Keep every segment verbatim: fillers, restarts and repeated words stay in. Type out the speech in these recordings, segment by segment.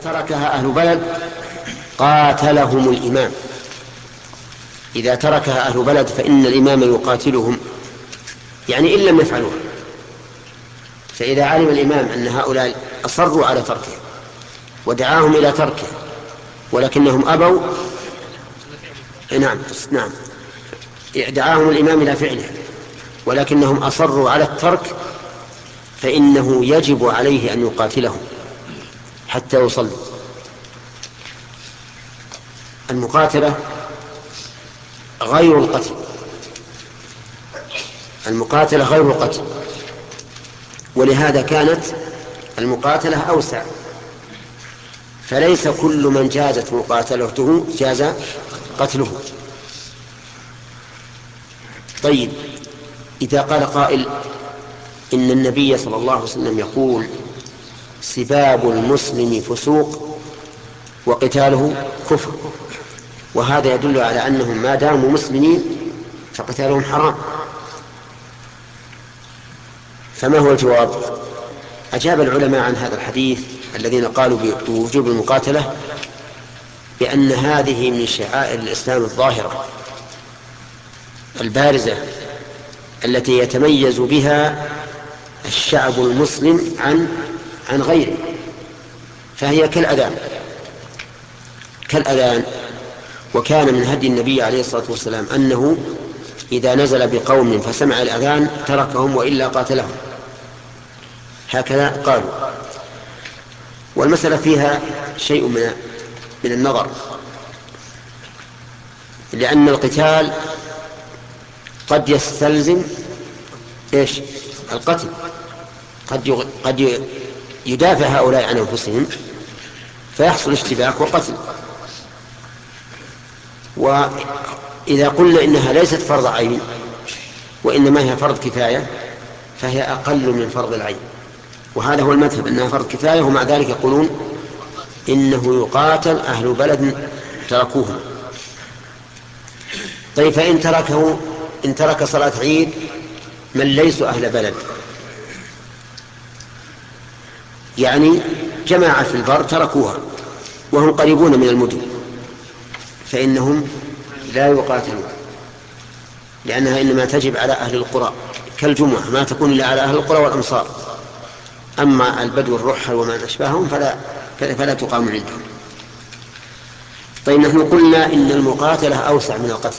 تركها أهل بلد قاتلهم الإمام. إذا تركها أهل بلد فإن الإمام يقاتلهم، يعني إن لم يفعلوها. فإذا علم الإمام أن هؤلاء أصروا على تركه ودعاهم إلى تركه ولكنهم أبوا، نعم نعم دعاهم الإمام إلى فعله ولكنهم أصروا على الترك، فإنه يجب عليه أن يقاتلهم حتى يصلوا. المقاتلة غير القتل، المقاتلة غير القتل، ولهذا كانت المقاتلة أوسع، فليس كل من جازت مقاتلته جاز قتله. طيب، إذا قال قائل إن النبي صلى الله عليه وسلم يقول سباب المسلم فسوق وقتاله كفر، وهذا يدل على أنهم ما داموا مسلمين فقتالهم حرام، فما هو الجواب؟ أجاب العلماء عن هذا الحديث الذين قالوا بوجوب المقاتلة بأن هذه من شعائر الإسلام الظاهرة البارزة التي يتميز بها الشعب المسلم عن عن غيره، فهي كالأذان كالأذان وكان من هدي النبي عليه الصلاة والسلام أنه إذا نزل بقوم فسمع الأذان تركهم وإلا قاتلهم، هكذا قالوا. والمسألة فيها شيء من من النظر، لأن القتال قد يستلزم إيش؟ القتل، قد قد يدافع هؤلاء عن أنفسهم فيحصل اشتباك وقتل. وإذا قلنا إنها ليست فرض عين وإنما هي فرض كفاية فهي أقل من فرض العين، وهذا هو المذهب أنها فرض كفاية، ومع ذلك يقولون إنه يقاتل أهل بلد تركوه. طيب، فإن تركه إن ترك صلاة عيد من ليسوا أهل بلد، يعني جماعة في البر تركوها وهم قريبون من المدن، فإنهم لا يقاتلون، لأنها إنما تجب على أهل القرى كالجمعة، ما تكون إلا على أهل القرى والأمصار. أما البدو الرحل وما أشبههم فلا, فلا تقام عندهم. طيب، نحن قلنا إن المقاتلة أوسع من القتل،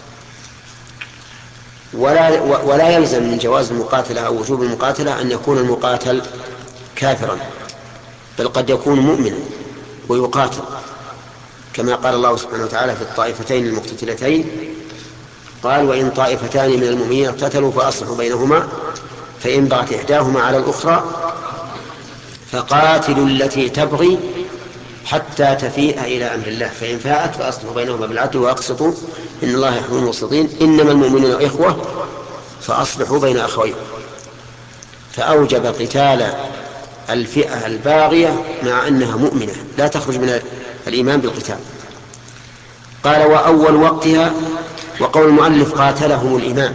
ولا, ولا يلزم من جواز المقاتلة أو وجوب المقاتلة أن يكون المقاتل كافرا، بل قد يكون مؤمنا ويقاتل، كما قال الله سبحانه وتعالى في الطائفتين المقتتلتين قال وإن طائفتان من المؤمنين اقتتلوا فأصلحوا بينهما فإن بغت إحداهما على الأخرى فقاتلوا التي تبغي حتى تفيء إلى أمر الله فإن فاءت فأصلحوا بينهما بالعدل وأقسطوا إن الله يحب المقسطين إنما المؤمنون إخوة فأصلحوا بين أخويكم. فأوجب قتال الفئة الباغية مع أنها مؤمنة لا تخرج من الإيمان بالقتال. قال وأول وقتها، وقول المؤلف قاتلهم الإمام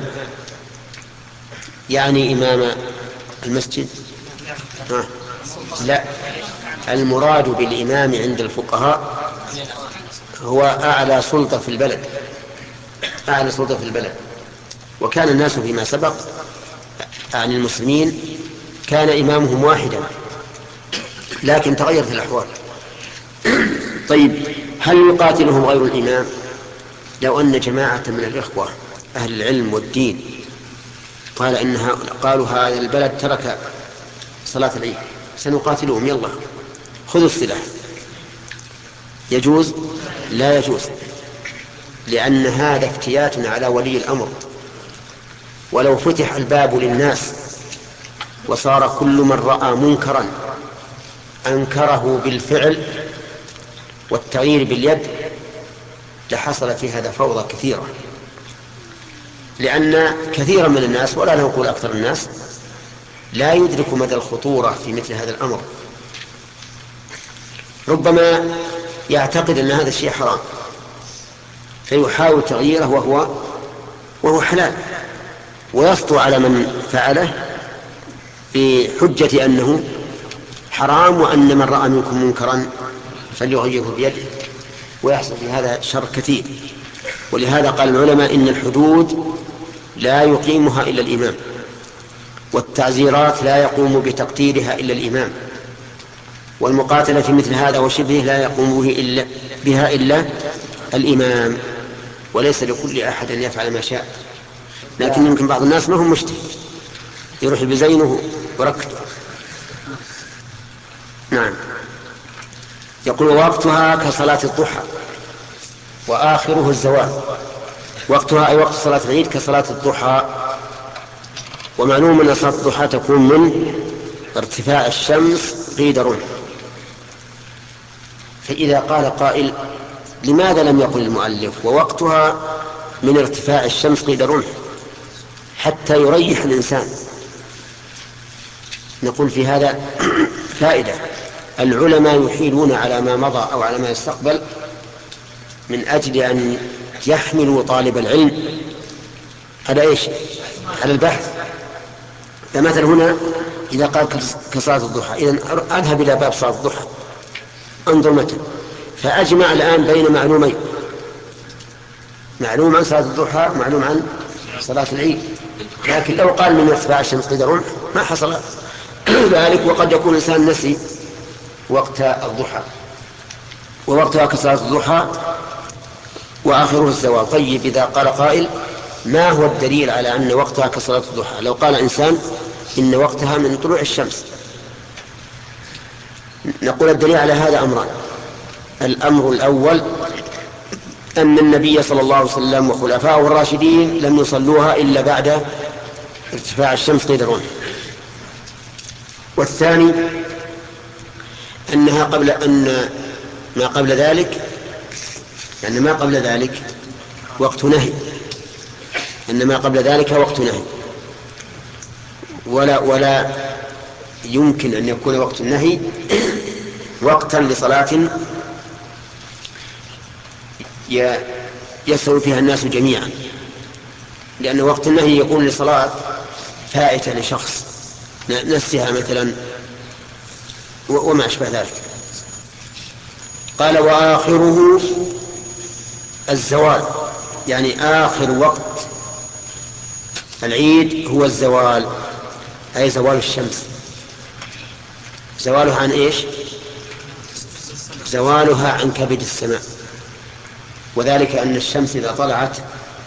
يعني إمام المسجد؟ آه. لا، المراد بالإمام عند الفقهاء هو أعلى سلطة في البلد، أعلى سلطة في البلد. وكان الناس فيما سبق عن المسلمين كان إمامهم واحدا، لكن تغيرت الأحوال. طيب، هل يقاتلهم غير الإمام؟ لو أن جماعة من الإخوة أهل العلم والدين قال إنها قالوا هذا البلد ترك صلاة العيد سنقاتلهم، يلا خذوا السلاح، يجوز؟ لا يجوز، لأن هذا افتيات على ولي الأمر. ولو فتح الباب للناس وصار كل من رأى منكرا أنكره بالفعل والتغيير باليد لحصل في هذا فوضى كثيرة، لأن كثيرا من الناس ولا نقول أكثر الناس لا يدرك مدى الخطورة في مثل هذا الأمر. ربما يعتقد أن هذا الشيء حرام فيحاول تغييره وهو وهو حلال، ويسطو على من فعله بحجة أنه حرام وأن من رأى منكم منكرا فليغيره بيده، ويحصل في هذا شر كثير. ولهذا قال العلماء إن الحدود لا يقيمها إلا الإمام، والتعزيرات لا يقوم بتقديرها إلا الإمام، والمقاتلة في مثل هذا وشبهه لا يقوم به إلا بها إلا الإمام، وليس لكل أحد أن يفعل ما شاء. لكن يمكن بعض الناس ما هم مجتهد، يروح بزينه وركض. نعم. يقول وقتها كصلاة الضحى وآخره الزوال. وقتها أي وقت صلاة العيد كصلاة الضحى. ومعلوم أن صلاة الضحى تكون من ارتفاع الشمس قيد رمح. فإذا قال قائل لماذا لم يقل المؤلف ووقتها من ارتفاع الشمس قيد رمح حتى يريح الإنسان؟ نقول في هذا فائدة. العلماء يحيلون على ما مضى أو على ما يستقبل من أجل أن يحملوا طالب العلم على إيش؟ على البحث. فمثلا هنا إذا قال كصلاة الضحى، إذن أذهب إلى باب صلاة الضحى انظر متى، فأجمع الآن بين معلومين: معلوم عن صلاة الضحى، معلوم عن صلاة العيد. لكن لو قال من ارتفاع الشمس قيد رمح ما حصل ذلك، وقد يكون الإنسان نسي وقت الضحى. ووقتها كصلاة الضحى وآخره الزوال. طيب إذا قال قائل ما هو الدليل على أن وقتها كصلاة الضحى؟ لو قال إنسان إن وقتها من طلوع الشمس، نقول الدليل على هذا أمران. الأمر الأول أن النبي صلى الله عليه وسلم وخلفاءه الراشدين لم يصلوها إلا بعد ارتفاع الشمس قيد الرمح. والثاني أنها قبل أن ما قبل ذلك، يعني ما قبل ذلك وقت نهي، أن ما قبل ذلك وقت نهي، ولا ولا يمكن أن يكون وقت النهي وقتا لصلاة يسهو فيها الناس جميعا، لأن وقت النهي يكون لصلاة فائتة لشخص نسيها مثلا وما أشبه ذلك. قال وآخره الزوال، يعني آخر وقت العيد هو الزوال، أي زوال الشمس. زوالها عن إيش؟ زوالها عن كبد السماء. وذلك أن الشمس إذا طلعت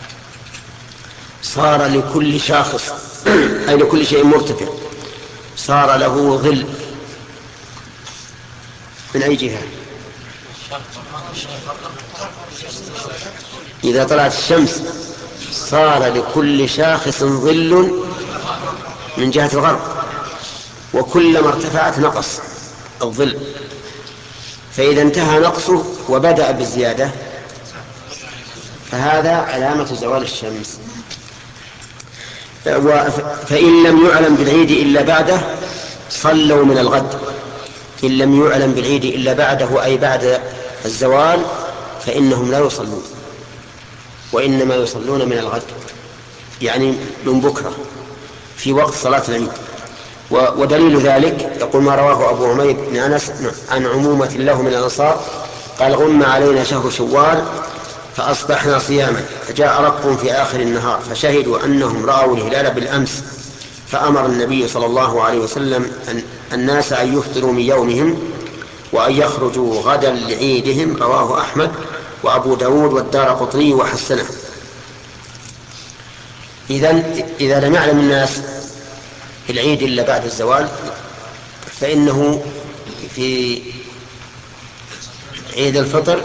صار لكل شاخص أي لكل شيء مرتفع صار له ظل. من أي جهة؟ إذا طلعت الشمس صار لكل شاخص ظل من جهة الغرب، وكلما ارتفعت نقص الظل، فإذا انتهى نقصه وبدأ بالزيادة فهذا علامة زوال الشمس. فإن لم يعلم بالعيد إلا بعده صلوا من الغد. إن لم يعلم بالعيد إلا بعده أي بعد الزوال فإنهم لا يصلون، وإنما يصلون من الغد، يعني من بكرة في وقت صلاة العيد. ودليل ذلك يقول ما رواه أبو عمير بن أنس عن عمومة له من الأنصار قال غم علينا شهر شوال فأصبحنا صياما، فجاء رب في آخر النهار فشهدوا أنهم رأوا الهلال بالأمس، فأمر النبي صلى الله عليه وسلم أن الناس أن يفطروا من يومهم وأن يخرجوا غدا لعيدهم. رواه أحمد وأبو داود والدارقطني وحسنه. إذن إذا لم يعلم الناس العيد إلا بعد الزوال فإنه في عيد الفطر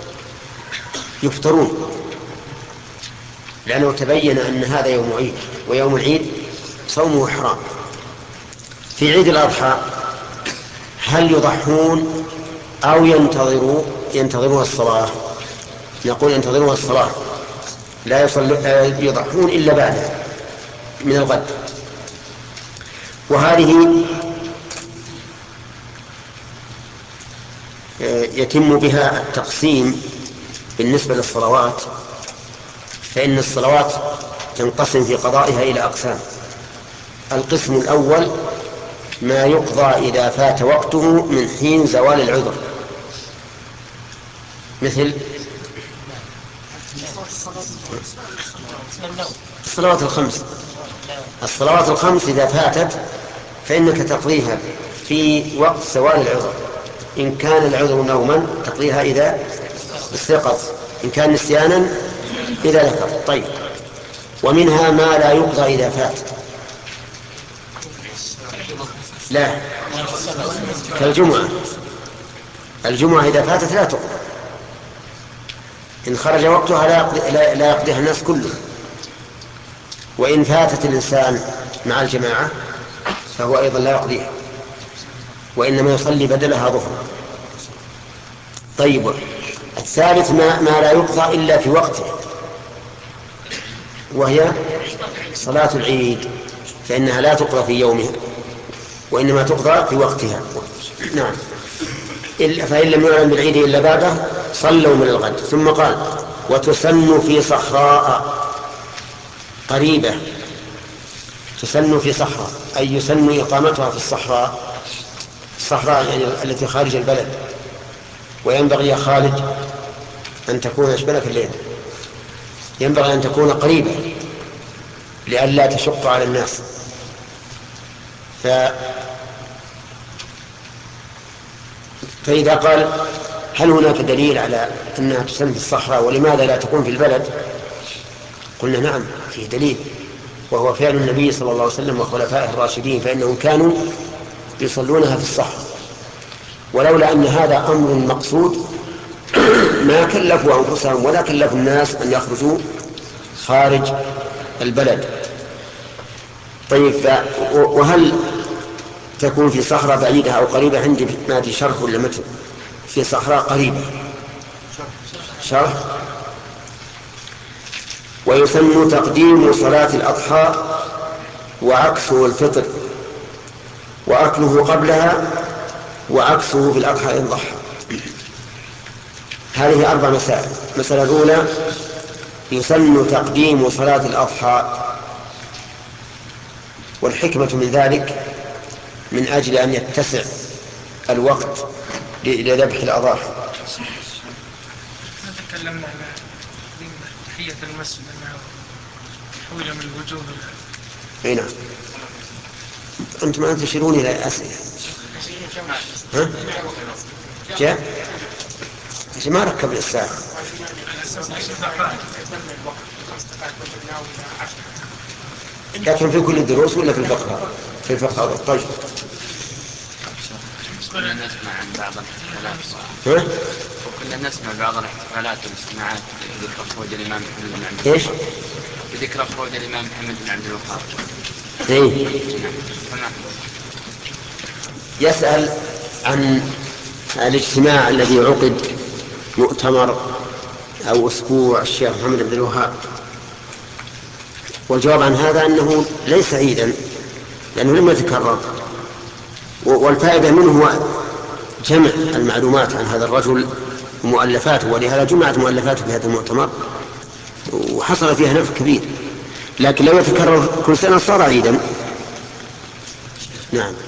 يفطرون، لأنه تبين أن هذا يوم عيد، ويوم العيد صومه حرام. في عيد الأضحى هل يضحون أو ينتظروا ينتظرون الصلاة؟ نقول ينتظرون الصلاة، لا يضحون إلا بعد من الغد. وهذه يتم بها التقسيم بالنسبة للصلوات، فإن الصلوات تنقسم في قضائها إلى أقسام. القسم الأول ما يقضى إذا فات وقته من حين زوال العذر، مثل الصلوات الخمس. الصلوات الخمس إذا فاتت فإنك تقضيها في وقت زوال العذر. إن كان العذر نوما تقضيها إذا استيقظ، إن كان نسيانا إذا ذكر. طيب، ومنها ما لا يقضى إذا فات. لا، كالجمعة. الجمعة إذا فاتت لا تقضى، إن خرج وقتها لا يقضي لا يقضيها الناس كله. وإن فاتت الإنسان مع الجماعة فهو أيضا لا يقضيها، وإنما يصلي بدلها ظهر. طيب، الثالث ما, ما لا يقضى إلا في وقته، وهي صلاة العيد، فإنها لا تقضى في يومها وإنما تقضى في وقتها. نعم، فإن لم يعلم بالعيد إلا بعده صلوا من الغد. ثم قال: وتسن في صحراء قريبة. تسن في صحراء أي يسن إقامتها في الصحراء، الصحراء يعني التي خارج البلد. وينبغي يا خالد أن تكون أشبلك الليل، ينبغي أن تكون قريبة لئلا تشق على الناس. ف... فإذا قال: هل هناك دليل على أنها تسن في الصحراء ولماذا لا تكون في البلد؟ قلنا: نعم، فيه دليل، وهو فعل النبي صلى الله عليه وسلم وخلفائه الراشدين، فإنهم كانوا يصلونها في الصحراء. ولولا أن هذا أمر مقصود ما كلفوا أنفسهم ولا كلفوا الناس أن يخرجوا خارج البلد. طيب، وهل تكون في صحراء بعيدة أو قريبة؟ عندي ما في شرح ولا متن. في صحراء قريبة شرح. ويسن تقديم صلاة الأضحى وعكسه الفطر، وأكله قبلها وعكسه في الأضحى إن ضحى. هذه أربع مسائل. المسألة الأولى: يسن تقديم صلاة الأضحى، والحكمة من ذلك من أجل أن يتسع الوقت لذبح الأضاحي. تكلمنا عن تحية المسجد أنها حولة من الوجوه. أي نعم. أنتم ما تشيرون إلى أسئلة. ها؟ جاء؟ ما ركب الساعة. لكن في كل الدروس ولا في الفقه؟ في الفقه هذا. طيب. كنا نسمع عن بعض الاحتفالات. ها؟ وكنا نسمع بعض الاحتفالات والاجتماعات بذكر خروج الإمام محمد بن عبد إيش؟ بذكر خروج الإمام محمد بن عبد الوهاب. إيه. تمام. يسأل عن الاجتماع الذي عقد، مؤتمر أو أسبوع الشيخ محمد بن عبد الوهاب. والجواب عن هذا أنه ليس عيدا لأنه لم يتكرر، والفائدة منه هو جمع المعلومات عن هذا الرجل ومؤلفاته، ولهذا جمعت مؤلفاته في هذا المؤتمر وحصل فيها نفع كبير. لكن لو يتكرر كل سنة صار عيدا. نعم.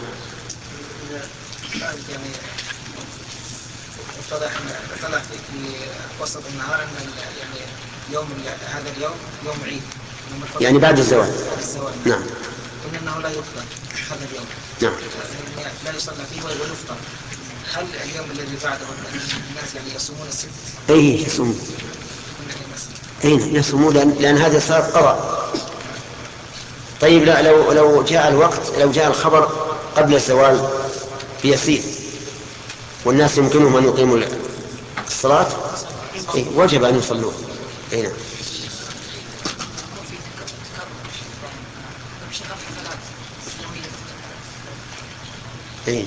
اتضح طلع في وسط النهار ان يعني يوم هذا اليوم يوم عيد، يعني بعد الزواج. الزواج. نعم. قلنا انه لا يفطر هذا اليوم. نعم. لا يصلى فيه ويفطر. هل اليوم الذي بعده الناس يعني يصومون الست؟ اي يصومون. اي يصومون لان, لأن هذا صار قضاء. طيب، لا لو لو جاء الوقت، لو جاء الخبر قبل الزوال بيسير والناس يمكنهم أن يقيموا الصلاة، إيه وجب أن يصلوا. إيه نعم. إيه.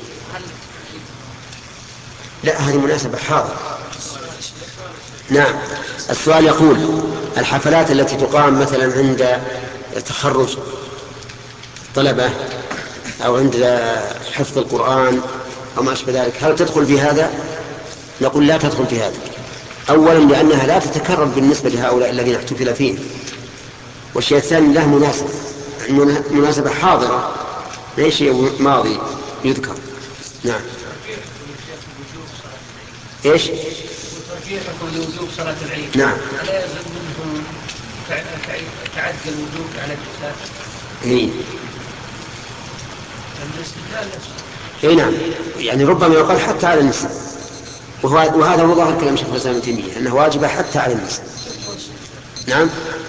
لا، هذه مناسبة حاضر. نعم. السؤال يقول: الحفلات التي تقام مثلا عند تخرج طلبة أو عند حفظ القرآن أو ما أشبه ذلك، هل تدخل في هذا؟ نقول لا تدخل في هذا. أولا لأنها لا تتكرر بالنسبة لهؤلاء الذين احتفل فيه، والشيء الثاني له مناسبة، مناسبة حاضرة ليس شيء ماضي يذكر. نعم. إيش؟ ترجيحكم لوجوب صلاة العيد. نعم. ألا يلزم منهم تعدي الوجوب على الإسلام؟ إيه. الاستدلال نفسه. اي نعم، يعني ربما يقال حتى على النساء، وهذا هو ظاهر كلام شيخ الاسلام ابن تيميه انه واجبه حتى على النساء. نعم.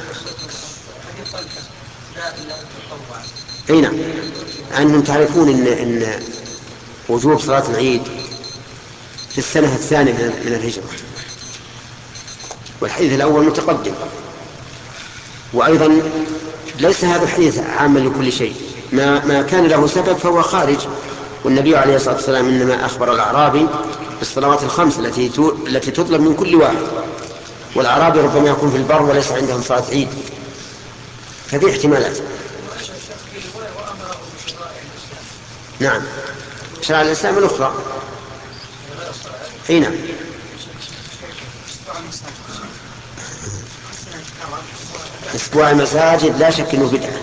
اي نعم، انهم تعرفون ان ان وجوب صلاه العيد في السنه الثانيه من الهجره، والحديث الاول متقدم، وايضا ليس هذا الحديث عاما لكل شيء، ما ما كان له سبب فهو خارج. والنبي عليه الصلاة والسلام إنما أخبر الأعرابي بالصلوات الخمس التي التي تطلب من كل واحد، والأعرابي ربما يكون في البر وليس عندهم صلاة عيد، ففي احتمالات. نعم، شرع الإسلام الأخرى. أي نعم. اسبوع المساجد لا شك انه بدعه،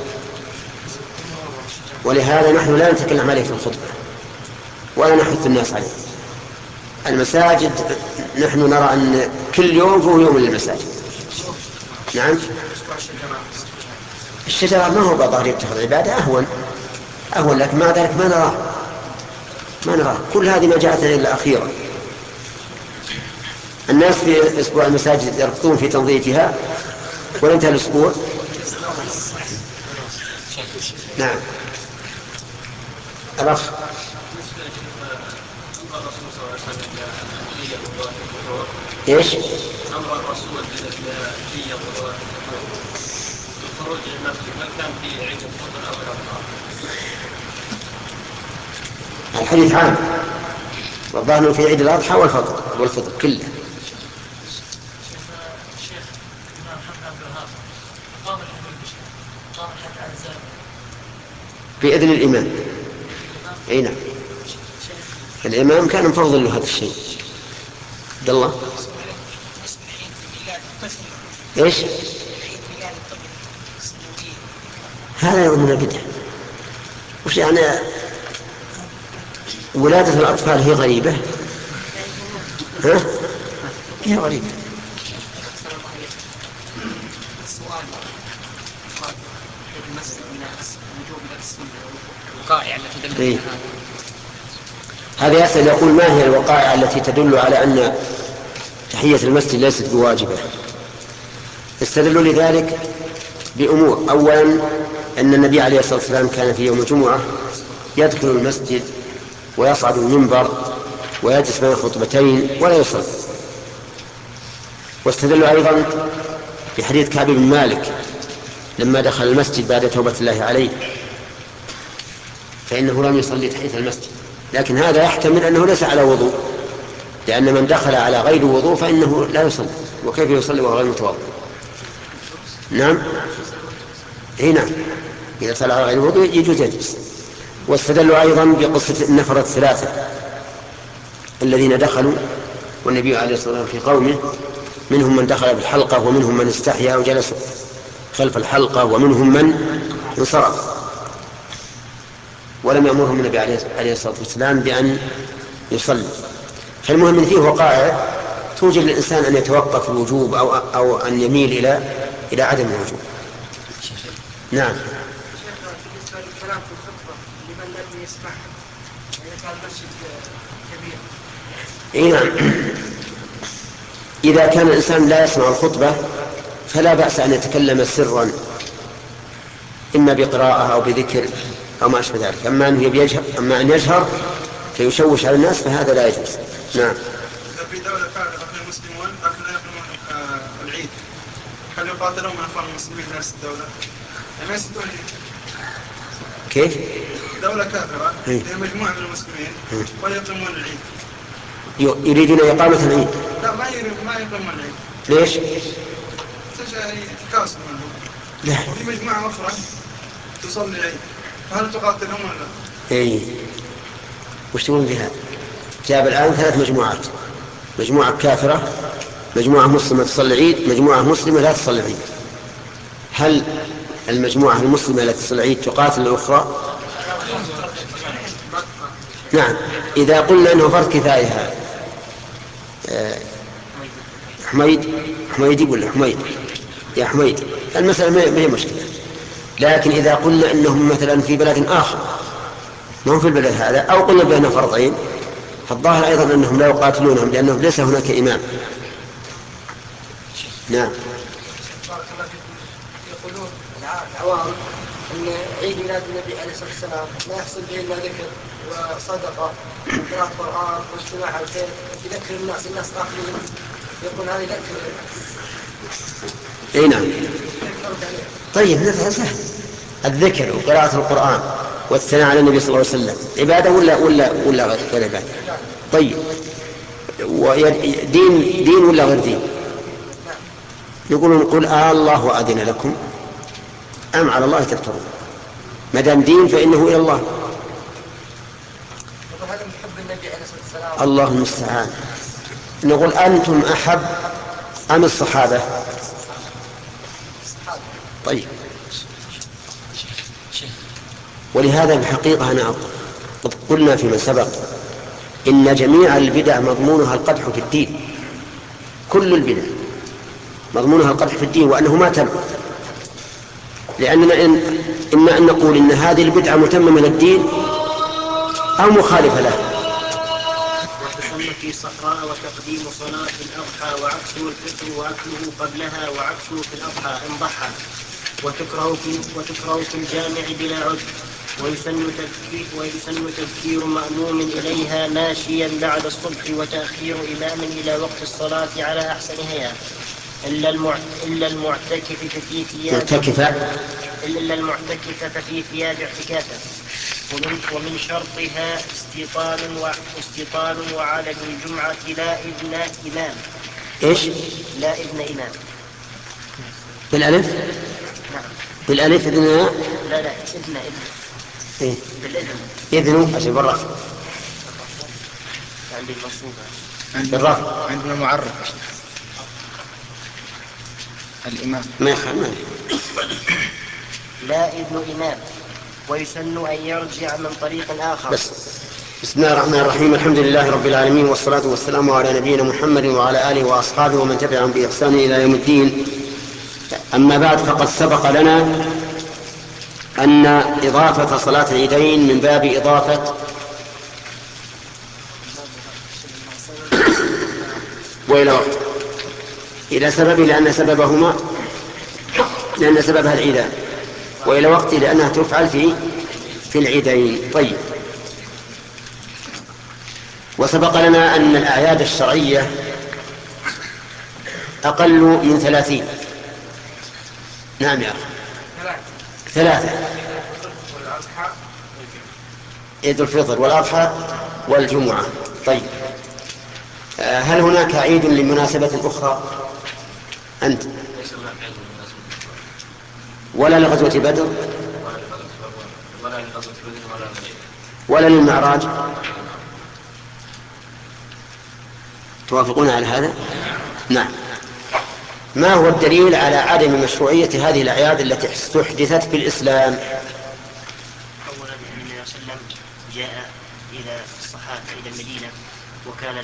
ولهذا نحن لا نتكلم عليه في الخطبه ولا نحث الناس عليه. المساجد نحن نرى ان كل يوم هو يوم للمساجد. نعم. الشجره ما هو بظاهر يتخذ عباده اهون اهون لكن مع ذلك ما نراه ما نراه كل هذه ما جاءتنا الا اخيرا. الناس في اسبوع المساجد يركضون في تنظيفها وانتهى الاسبوع. نعم. الأخ. ايش؟ امر الرسول بالحية والخروج للمسجد هل كان في عيد الفطر او الاضحى؟ الحديث عام، والظاهر في عيد الاضحى والفطر والفطر كله. بإذن الإمام. أي نعم، الإمام كان مفضل له هذا الشيء. عبد الله. إيش؟ هذا يوم من البدع. وش يعني ولادة الأطفال هي غريبة؟ ها؟ هي غريبة. الوقائع التي تدل إيه؟ هذا يسأل يقول ما هي الوقائع التي تدل على أن تحية المسجد ليست بواجبة؟ استدلوا لذلك بأمور. أولا أن النبي عليه الصلاة والسلام كان في يوم الجمعة يدخل المسجد ويصعد المنبر ويجلس بين الخطبتين ولا يصلي. واستدلوا أيضا بحديث كعب بن مالك لما دخل المسجد بعد توبة الله عليه فإنه لم يصلي تحية المسجد، لكن هذا يحتمل أنه ليس على وضوء، لأن من دخل على غير وضوء فإنه لا يصلي، وكيف يصلي وهو غير متوضئ؟ نعم. اي نعم، إذا صلى على غير وضوء يجوز يجلس. واستدلوا أيضا بقصة النفر الثلاثة الذين دخلوا والنبي عليه الصلاة والسلام في قومه، منهم من دخل بالحلقة ومنهم من استحيا وجلس خلف الحلقة ومنهم من انصرف، ولم يأمرهم النبي عليه الصلاة والسلام بأن يصلي. فالمهم إن فيه وقائع توجب للإنسان أن يتوقف الوجوب أو, أو أن يميل إلى إلى عدم الوجوب. نعم. بالنسبة للكلام في الخطبة لمن لم يسمع إذا كان المسجد كبير. إيه نعم. إذا كان الإنسان لا يسمع الخطبة فلا بأس أن يتكلم سرا، إما بقراءة أو بذكر أو ما أشبه ذلك. أما أن يجهر أما أن يجهر فيشوش على الناس فهذا لا يجوز. نعم. إذا في دولة فعلا أخوان المسلمون لكن لا يقومون العيد، هل يقاتلون من أخوان المسلمين في نفس الدولة؟ ما يسدون كيف؟ دولة كافرة فيها مجموعة من المسلمين ولا يقومون العيد. يريدون إقامة العيد؟ لا، ما يريد ما يقومون العيد. ليش؟ تكاسل منهم. لا. وفي مجموعة أخرى تصلي العيد، فهل تقاتلهم ولا؟ إيه. وش تقولون في هذا؟ جاب الآن ثلاث مجموعات: مجموعة كافرة، مجموعة مسلمة تصلي العيد، مجموعة مسلمة لا تصلي العيد. هل المجموعة المسلمة التي تصلي العيد تقاتل الأخرى؟ نعم. إذا قلنا أنه فرض كفاية هذا حميد حميد يقول حميد يا حميد، المسألة ما هي مشكلة. لكن إذا قلنا إنهم مثلا في بلد آخر ما هم في البلد هذا، أو قلنا بين فرضين، فالظاهر أيضا أنهم لا يقاتلونهم لأنه ليس هناك إمام. نعم. يقولون العوام أن عيد ميلاد النبي عليه الصلاة والسلام ما يحصل به إلا ذكر وصدقة وقراءة قرآن واجتماع على الخير، يذكر الناس الناس آخرين، يقول هذا يذكر. اي نعم. طيب هذا سهل، الذكر وقراءة القرآن والثناء على النبي صلى الله عليه وسلم عبادة ولا ولا ولا غير عبادة؟ طيب دين دين ولا غير دين؟ يقولون قل آه الله وأذن لكم أم على الله تفترون. ما دام دين فإنه إلى الله. الله المستعان. نقول أنتم أحب أم الصحابة؟ طيب. ولهذا الحقيقة أنا قد قلنا فيما سبق إن جميع البدع مضمونها القدح في الدين، كل البدع مضمونها القدح في الدين، وأنه ما تم، لأننا إن إما أن نقول إن هذه البدعة متممة من الدين أو مخالفة له. وتسمى في صحراء وتقديم صلاة الأضحى وعكسه الفطر وأكله قبلها وعكسه في الأضحى إن ضحى، وتكره في وتكره في الجامع بلا عذر، ويسن تذكير ويسن تذكير مأموم إليها ماشيا بعد الصبح، وتأخير إمام إلى وقت الصلاة على أحسن هيئة، إلا المع... إلا المعتكف في ثياب معتكفة إلا المعتكف في ثياب اعتكافه، ومن... ومن شرطها استيطان و... استيطان وعدد الجمعة لا إذن إمام. إيش؟ لا إذن إمام. بالألف؟ نعم. بالألف إذن؟ لا لا إذن إذن. إيه؟ بالإذن. إذن أشي بالرفع. عندي المنصوبة. بالرفع. عندنا معرف الإمام. ما يخالف. لا إذن إمام، ويسن أن يرجع من طريق آخر. بس. بسم الله الرحمن الرحيم، الحمد لله رب العالمين، والصلاة والسلام على نبينا محمد وعلى آله وأصحابه ومن تبعهم بإحسان إلى يوم الدين. أما بعد، فقد سبق لنا أن إضافة صلاة العيدين من باب إضافة وإلى وقت إلى سبب، لأن سببهما لأن سببها العيدان، وإلى وقت لأنها تفعل في في العيدين. طيب. وسبق لنا أن الأعياد الشرعية أقل من ثلاثين. نعم يا أخي. ثلاثة: عيد الفطر والأضحى والجمعة. طيب، هل هناك عيد لمناسبة أخرى؟ أنت ولا لغزوة بدر ولا للمعراج؟ توافقون على هذا؟ نعم. ما هو الدليل على عدم مشروعية هذه الأعياد التي استحدثت في الإسلام؟ أولا أن النبي صلى الله عليه وسلم جاء إلى الصحابة إلى المدينة، وكان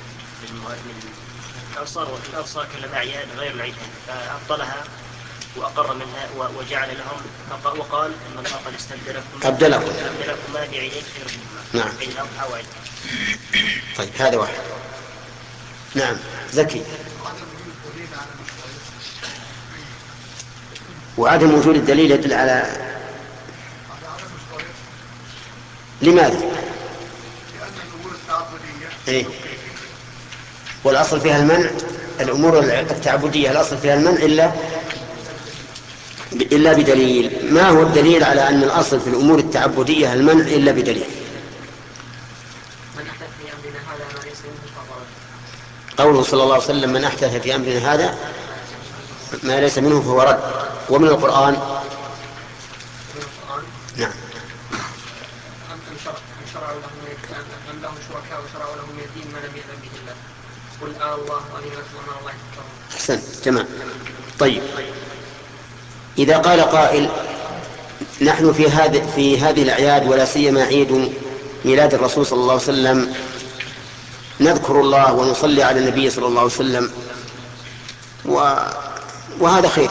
للأنصار والأنصار كلها أعياد غير العيدين، فأبطلها وأقر منها وجعل لهم، وقال من قد استبدلكم أبدلكم ما بعيدين خير منهما. نعم. عيد الأضحى وعيد. طيب، هذا واحد. نعم. زكي. وعدم وجود الدليل يدل على لماذا؟ لأن الأمور التعبدية إيه؟ والأصل فيها المنع، الأمور التعبدية الأصل فيها المنع إلا إلا بدليل. ما هو الدليل على أن الأصل في الأمور التعبدية المنع إلا بدليل؟ قوله صلى الله عليه وسلم: من أحدث في أمرنا هذا ما ليس منه فهو رد. ومن القرآن نعم. أم شرعوا لهم أم لهم شركاء وشرعوا لهم يدين ما لم يأذن به الله، قل آه الله وأذن لكم وما الله يتقون. أحسن، تمام. طيب، إذا قال قائل: نحن في هذه في هذه الأعياد ولا سيما عيد ميلاد الرسول صلى الله عليه وسلم نذكر الله ونصلي على النبي صلى الله عليه وسلم، و... وهذا خير.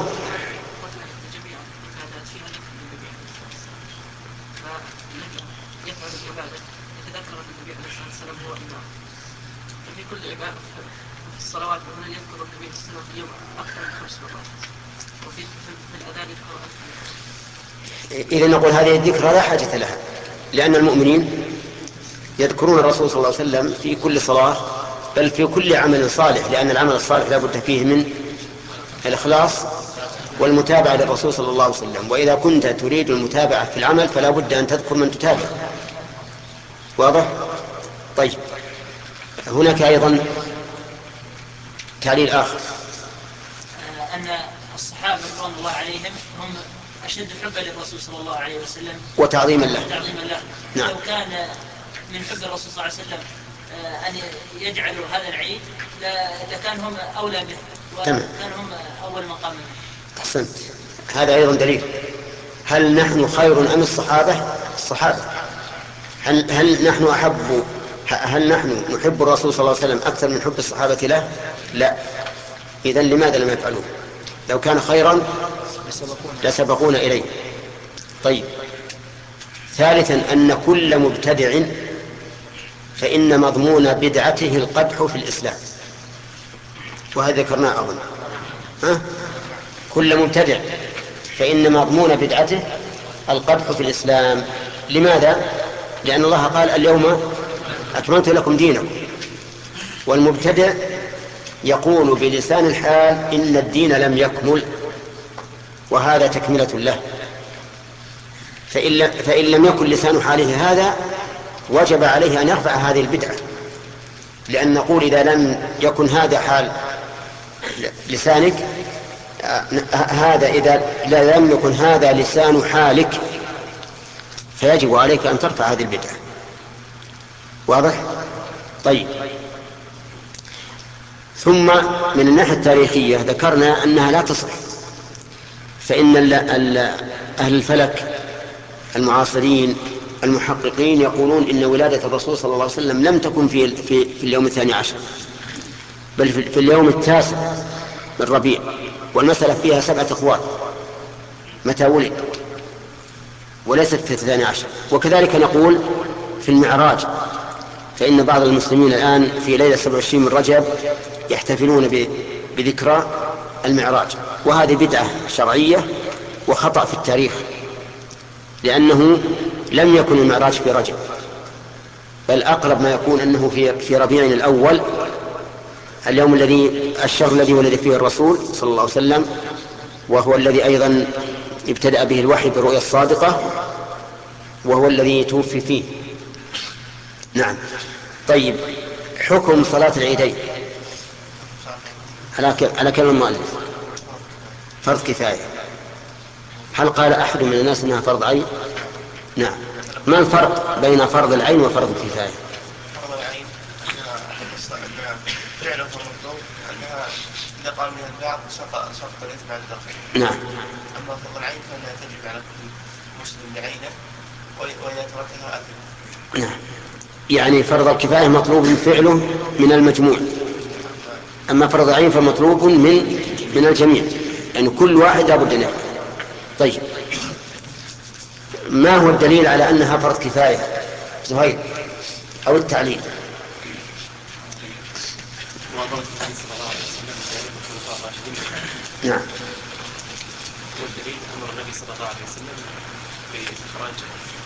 في كل عبادة في الصلوات مثلا يذكر النبي صلى الله عليه وسلم في اليوم أكثر من خمس مرات، وفي في الأذان يذكر أكثر. إذا نقول هذه الذكرى لا حاجة لها، لأن المؤمنين يذكرون الرسول صلى الله عليه وسلم في كل صلاة، بل في كل عمل صالح، لأن العمل الصالح لا بد فيه من الإخلاص والمتابعة للرسول صلى الله عليه وسلم. وإذا كنت تريد المتابعة في العمل فلا بد أن تذكر من تتابع. واضح؟ طيب، هناك أيضا تعليل آخر، أن الصحابة رضوان الله عليهم هم أشد حبا للرسول صلى الله عليه وسلم وتعظيما له. وتعظيما له. نعم. لو كان من حب الرسول صلى الله عليه وسلم أن يجعلوا هذا العيد لكان هم أولى به، وكان هم أول مقام منه. أحسنت، هذا أيضا دليل. هل نحن خير أم الصحابة؟ الصحابة. هل, هل نحن أحب هل نحن نحب الرسول صلى الله عليه وسلم أكثر من حب الصحابة له؟ لا. إذن لماذا لم يفعلوه؟ لو كان خيرا لسبقونا إليه. طيب، ثالثا أن كل مبتدع فإن مضمون بدعته القدح في الإسلام، وهذا ذكرناه أظن. ها؟ كل مبتدع فإن مضمون بدعته القدح في الإسلام. لماذا؟ لأن الله قال اليوم أكملت لكم دينكم، والمبتدع يقول بلسان الحال إن الدين لم يكمل، وهذا تكملة له. فإن, فإن لم يكن لسان حاله هذا وجب عليه أن يرفع هذه البدعة، لأن نقول إذا لم يكن هذا حال لسانك هذا إذا لم يكن هذا لسان حالك فيجب عليك أن ترفع هذه البدعة. واضح؟ طيب، ثم من الناحية التاريخية ذكرنا أنها لا تصح، فإن أهل الفلك المعاصرين المحققين يقولون إن ولادة الرسول صلى الله عليه وسلم لم تكن في, في, في اليوم الثاني عشر، بل في, في اليوم التاسع من ربيع، والمسألة فيها سبعة أقوال متى ولد، وليست في الثاني عشر. وكذلك نقول في المعراج، فإن بعض المسلمين الآن في ليلة سبع وعشرين من رجب يحتفلون بذكرى المعراج، وهذه بدعة شرعية وخطأ في التاريخ، لأنه لم يكن المعراج في رجب، بل أقرب ما يكون أنه في في ربيع الأول، اليوم الذي الشهر الذي ولد فيه الرسول صلى الله عليه وسلم، وهو الذي أيضا ابتدأ به الوحي بالرؤيا الصادقة، وهو الذي توفي فيه. نعم. طيب، حكم صلاة العيدين على كلام المؤلف فرض كفاية. هل قال أحد من الناس أنها فرض عين؟ نعم. ما الفرق بين فرض العين وفرض الكفاية؟ فرض العين فعله مطلوب، أنها إذا قام من البعض سقط الإثم عن الآخرين. نعم. أما فرض العين فإنها تجب على كل مسلم بعينه، وإذا تركها أثم. نعم. يعني فرض الكفاية مطلوب فعله من المجموع، أما فرض العين فمطلوب من من الجميع، يعني كل واحد لابد أن يفعل. طيب، ما هو الدليل على أنها فرض كفاية زهير أو التعليل؟ نعم. والدليل أمر النبي صلى الله عليه وسلم بإخراج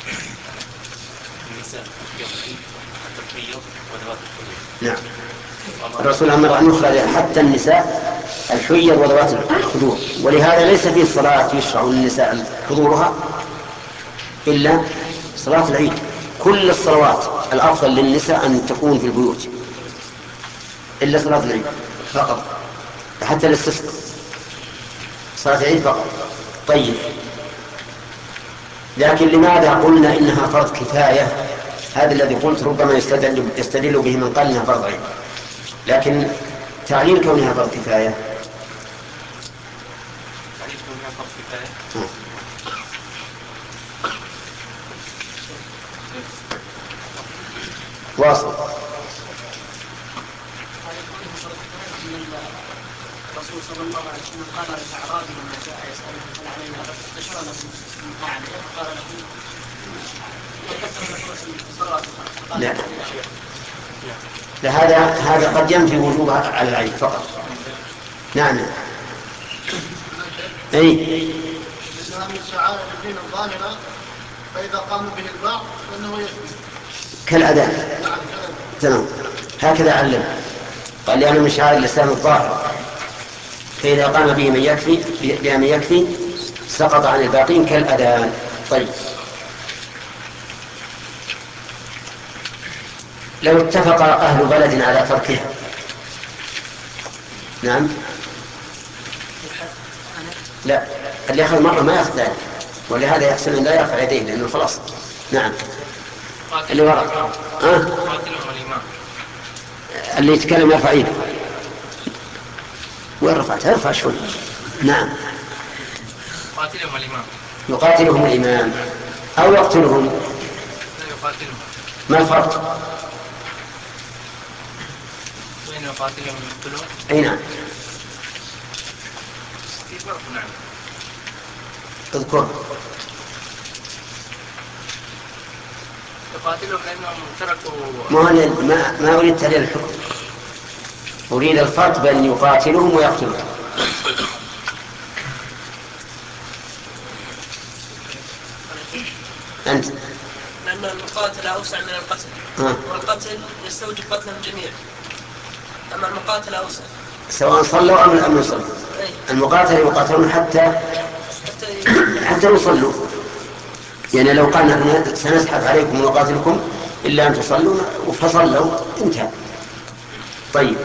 النساء يوم العيد حتى الحيض وذوات الخدور. نعم. الرسول أمر أن يخرج حتى النساء الحيض وذوات الخدور، ولهذا ليس في الصلاة يشرع للنساء حضورها إلا صلاة العيد. كل الصلوات الأفضل للنساء أن تكون في البيوت إلا صلاة العيد فقط، حتى الاستسقاء صلاة العيد فقط. طيب، لكن لماذا قلنا إنها فرض كفاية؟ هذا الذي قلت ربما يستدل, يستدل به من قال إنها فرض عين، لكن تعليل كونها فرض كفاية. تعليل كونها فرض كفاية واصل. الرسول صلى الله عليه وسلم قال للأعرابي لما جاء يسأله هل علينا بشرى له ما عليه قال له لا لهذا هذا قد ينفي وجوبها على العين فقط. نعم. اي لأنها من شعائر الدين الظاهرة، فإذا قاموا به البعض فإنه يكفي كالأذان. تمام هكذا علم قال لأنه من شعائر الإسلام الظاهرة، فإذا قام به من يكفي بها من يكفي سقط عن الباقين كالأذان. طيب لو اتفق أهل بلد على تركها. نعم لا اللي يأخذ مرة ما يأخذ ذلك، ولهذا يحسن أن لا يرفع يديه لأنه خلاص. نعم اللي وراء أه؟ اللي يتكلم يرفع يده. وين رفعتها؟ ارفع شوي. نعم يقاتلهم الإمام. يقاتلهم الإمام أو يقتلهم. لا يقاتلهم. ما الفرق؟ بين يقاتلهم ويقتلهم. أي نعم. في فرق. نعم. اذكر. يقاتلهم لأنهم تركوا. ما ما ما أريد تحليل الحكم، أريد الفرق بين يقاتلهم ويقتلهم. أنت. لأن المقاتلة أوسع من القتل. ها. والقتل يستوجب قتلهم جميعا، أما المقاتلة أوسع. سواء صلوا أم لم يصلوا. المقاتل يقاتلون حتى حتى يصلوا. يعني لو قال سنسحب عليكم ونقاتلكم إلا أن تصلوا فصلوا انتهى. طيب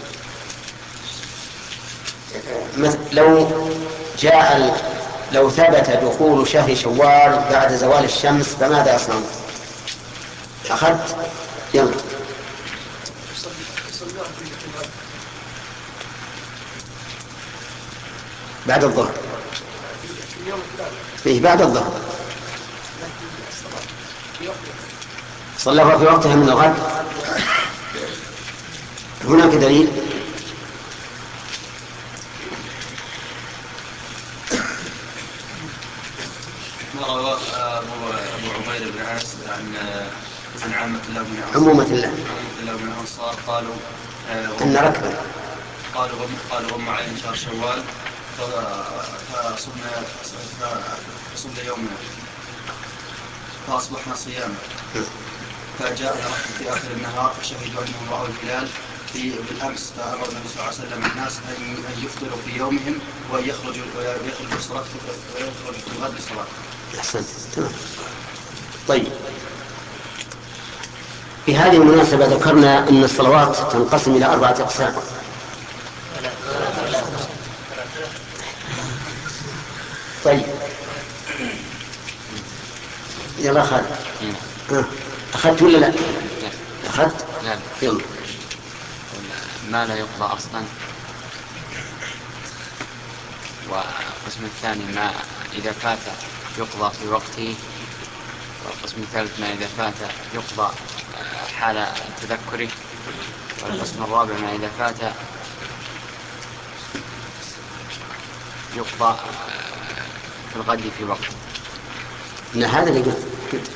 لو جاء لو ثبت دخول شهر شوال بعد زوال الشمس فماذا يصنع؟ أخذت يلا بعد الظهر. فيه بعد الظهر صلى في وقتها من الغد. هناك دليل؟ ما روى أبو عبيدة بن عاص عن عن عامة الله بن عاص عمومة الله عامة الله بن الأنصار قالوا أن ركبا قالوا غم قالوا غم علينا شهر شوال فصمنا فصمنا يومنا فأصبحنا صياما، فجاءنا في آخر النهار فشهدوا أنهم رأوا الهلال في بالأمس، فأمر النبي صلى الله عليه وسلم الناس أن يفطروا في يومهم وأن يخرجوا ويخرجوا الصلاة ويخرجوا في الغد للصلاة. أحسنت تمام. طيب في هذه المناسبة ذكرنا أن الصلوات تنقسم إلى أربعة أقسام. طيب يلا خالد. أخذت ولا لا؟ أخذت؟ لا. يلا. ما لا يقضى أصلا، والقسم الثاني ما إذا فات يقضى في وقته، والقسم الثالث ما إذا فات يقضى حال تذكره، والقسم الرابع ما إذا فات يقضى في الغد في وقته. إن هذا اللي قلت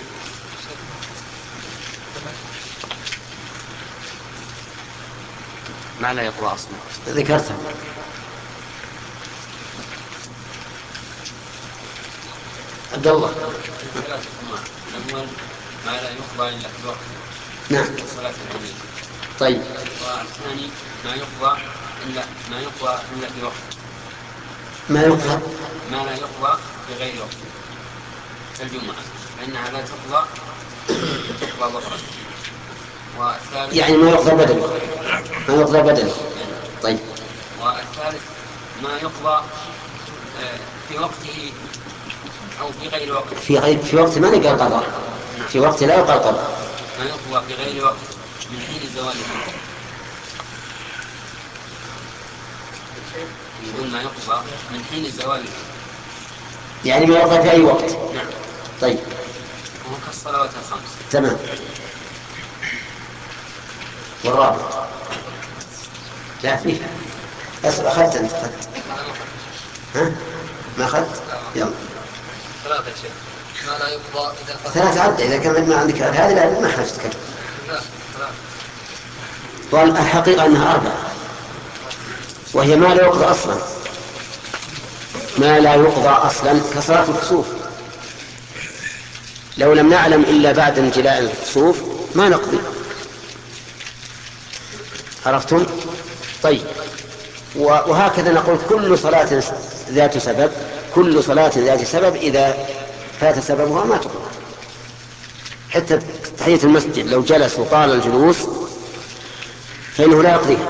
ما لا يقضى أصلا ذكرتها. عبد الله. الأول ما لا يقضى إلا في وقت. نعم. صلاة العيد. طيب. والثاني ما يقضى إلا ما يقضى إلا في وقت. ما يقضى ما لا يقضى في غير وقت كالجمعة فإنها لا تقضى تقضى ظهرا. والثالث يعني ما يقضى بدله ما يقضى بدله. طيب. والثالث ما يقضى في وقته أو في غير وقت. في غير في وقت ما نقال قضاء، في وقت لا يقال قضاء. ما يقضى في غير وقت من حين الزوال. يقول ما يقضى من حين الزوال، يعني ما يقضى في أي وقت. نعم. طيب. وهو كالصلوات الخمس. تمام. والرابع لا فيه. أخذت أنت أخذت ها؟ ما أخذت؟ يلا. ثلاثة يا شيخ. ما لا يقضى إذا فات. ثلاثة عدة إذا كان ما عندك هذه لا ما حاجة تتكلم. لا ثلاثة. والحقيقة أنها أربعة وهي ما لا يقضى أصلا. ما لا يقضى أصلا كصلاة الكسوف. لو لم نعلم إلا بعد انجلاء الكسوف ما نقضي. عرفتم؟ طيب. وهكذا نقول كل صلاة ذات سبب كل صلاة ذات سبب إذا فات سببها ما تقضى. حتى تحية المسجد لو جلس وطال الجلوس فإنه لا يقضيها.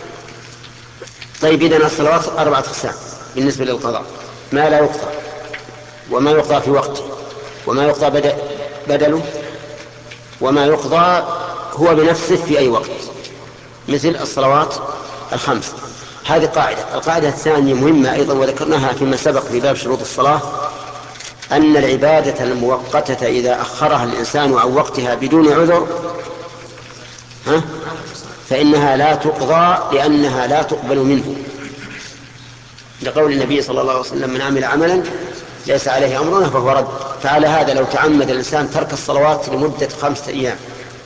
طيب إذن الصلوات أربعة أقسام بالنسبة للقضاء: ما لا يقضى، وما يقضى في وقته، وما يقضى بدله، وما يقضى هو بنفسه في أي وقت، مثل الصلوات الخمس. هذه قاعدة. القاعدة الثانية مهمة أيضا وذكرناها فيما سبق في باب شروط الصلاة، أن العبادة المؤقتة إذا أخرها الإنسان عن وقتها بدون عذر ها فإنها لا تقضى لأنها لا تقبل منه، لقول النبي صلى الله عليه وسلم: من عمل عملا ليس عليه أمرنا فهو رد. فعلى هذا لو تعمد الإنسان ترك الصلوات لمدة خمسة أيام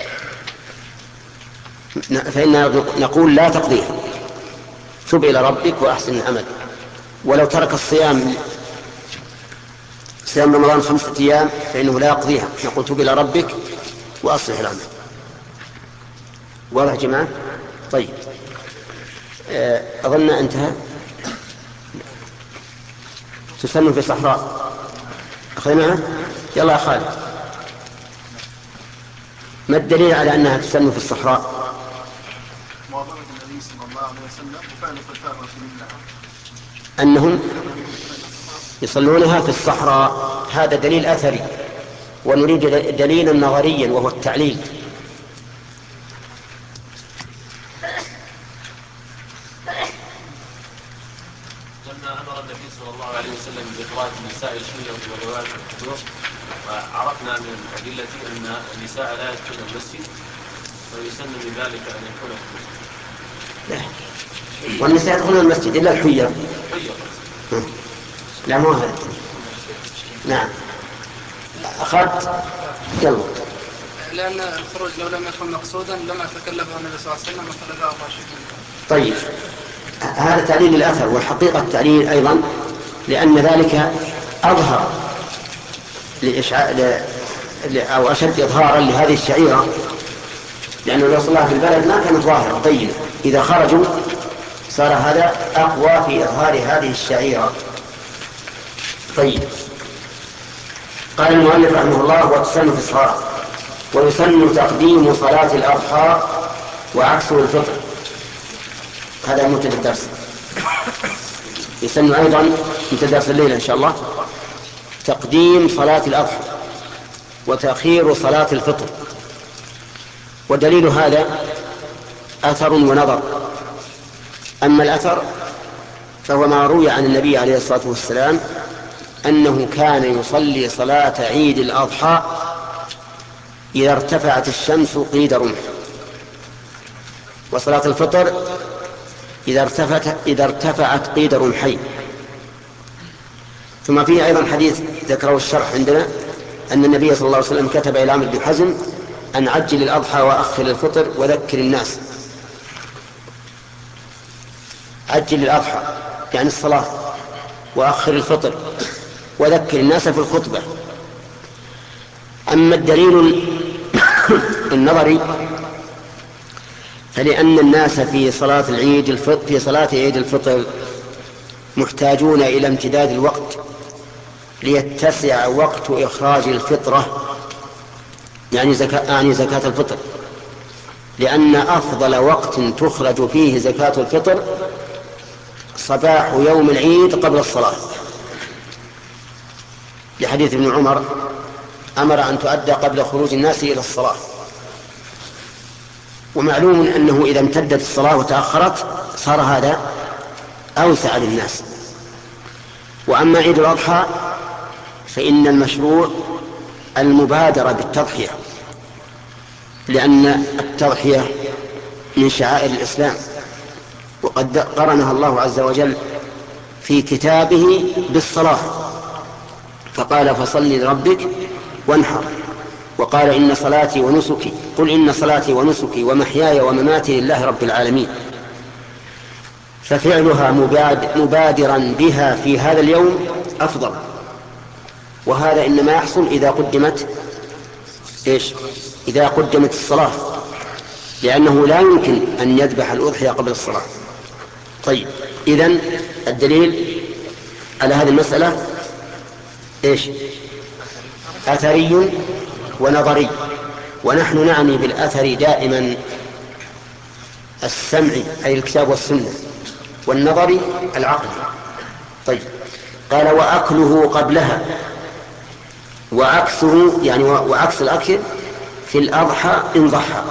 فإننا نقول لا تقضيها، تب إلى ربك وأحسن العمل. ولو ترك الصيام صيام رمضان خمسة أيام فإنه لا يقضيها، نقول تب إلى ربك وأصلح العمل. واضح جماعة؟ طيب أظن انتهى. تسن في صحراء أخذناها. يلا يا خالد، ما الدليل على أنها تسن في الصحراء؟ مواظبة النبي صلى الله عليه وسلم وفعل خلفاء رسول الله أنهم يصلونها في الصحراء. هذا دليل أثري، ونريد دليلا نظريا وهو التعليل. لما أمر النبي صلى الله عليه وسلم بقراءة النساء الحيض ورواية الفتور، وعرفنا من الأدلة أن النساء لا يدخلن المسجد، ويسن من ذلك أن يكون في المسجد. لا، والنساء يدخلن المسجد إلا الحيض. لا مو هذا. نعم أخذت. يلا. لأن الخروج لو لم يكن مقصودا لما تكلفه النبي صلى الله عليه وسلم وتلقاه راشدا. طيب هذا تعليل الأثر، والحقيقة التعليل أيضا لأن ذلك أظهر لإشعاع أو أشد إظهارا لهذه الشعيرة، لأنه لو صلاها في البلد ما كانت ظاهرة طيب، إذا خرجوا صار هذا أقوى في إظهار هذه الشعيرة. طيب قال المؤلف رحمه الله: وتسن في الصلاة، ويسن تقديم صلاة الأضحى وعكسه الفطر. هذا مبتدأ الدرس. يسن أيضا مبتدأ درس الليلة إن شاء الله تقديم صلاة الأضحى وتأخير صلاة الفطر. ودليل هذا أثر ونظر. أما الأثر فهو ما روي عن النبي عليه الصلاة والسلام أنه كان يصلي صلاة عيد الأضحى إذا ارتفعت الشمس قيد رمح، وصلاة الفطر إذا ارتفعت, إذا ارتفعت قيد رمحين. ثم فيه أيضا حديث ذكره الشرح عندنا أن النبي صلى الله عليه وسلم كتب إلى عمرو بن حزم أن عجل الأضحى وأخر الفطر وذكر الناس. عجل الأضحى يعني الصلاة، وأخر الفطر وذكر الناس في الخطبة. أما الدليل النظري فلأن الناس في صلاة العيد الفطر في صلاة عيد الفطر محتاجون إلى امتداد الوقت ليتسع وقت إخراج الفطرة، يعني زكاة يعني زكاة الفطر، لأن أفضل وقت تخرج فيه زكاة الفطر صباح يوم العيد قبل الصلاة، لحديث ابن عمر أمر أن تؤدى قبل خروج الناس إلى الصلاة. ومعلوم أنه إذا امتدت الصلاة وتأخرت صار هذا أوسع للناس. وأما عيد الأضحى فإن المشروع المبادرة بالتضحية، لأن التضحية من شعائر الإسلام، وقد قرنها الله عز وجل في كتابه بالصلاة، فقال فصل لربك وانحر، وقال إن صلاتي ونسكي قل إن صلاتي ونسكي ومحياي ومماتي لله رب العالمين. ففعلها مبادرا بها في هذا اليوم أفضل، وهذا إنما يحصل إذا قدمت إيش؟ إذا قدمت الصلاة، لأنه لا يمكن أن يذبح الأضحية قبل الصلاة. طيب، إذن الدليل على هذه المسألة إيش؟ أثري ونظري، ونحن نعني بالأثر دائما السمع أي الكتاب والسنة، والنظر العقل. طيب، قال وأكله قبلها، وعكسه يعني وعكس الأكل في الأضحى إن ضحى.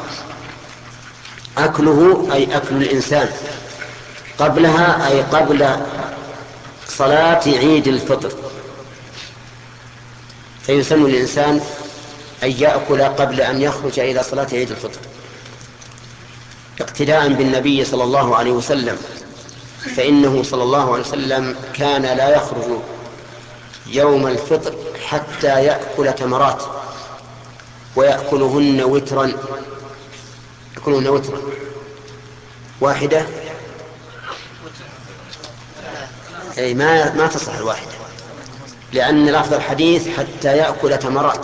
أكله أي أكل الإنسان قبلها أي قبل صلاة عيد الفطر، فيسن الإنسان أن يأكل قبل أن يخرج إلى صلاة عيد الفطر اقتداء بالنبي صلى الله عليه وسلم، فإنه صلى الله عليه وسلم كان لا يخرج يوم الفطر حتى يأكل تمرات ويأكلهن وترا يأكلهن وترا واحدة، أي ما ما تصح الواحدة، لأن لفظ الحديث حتى يأكل تمرات،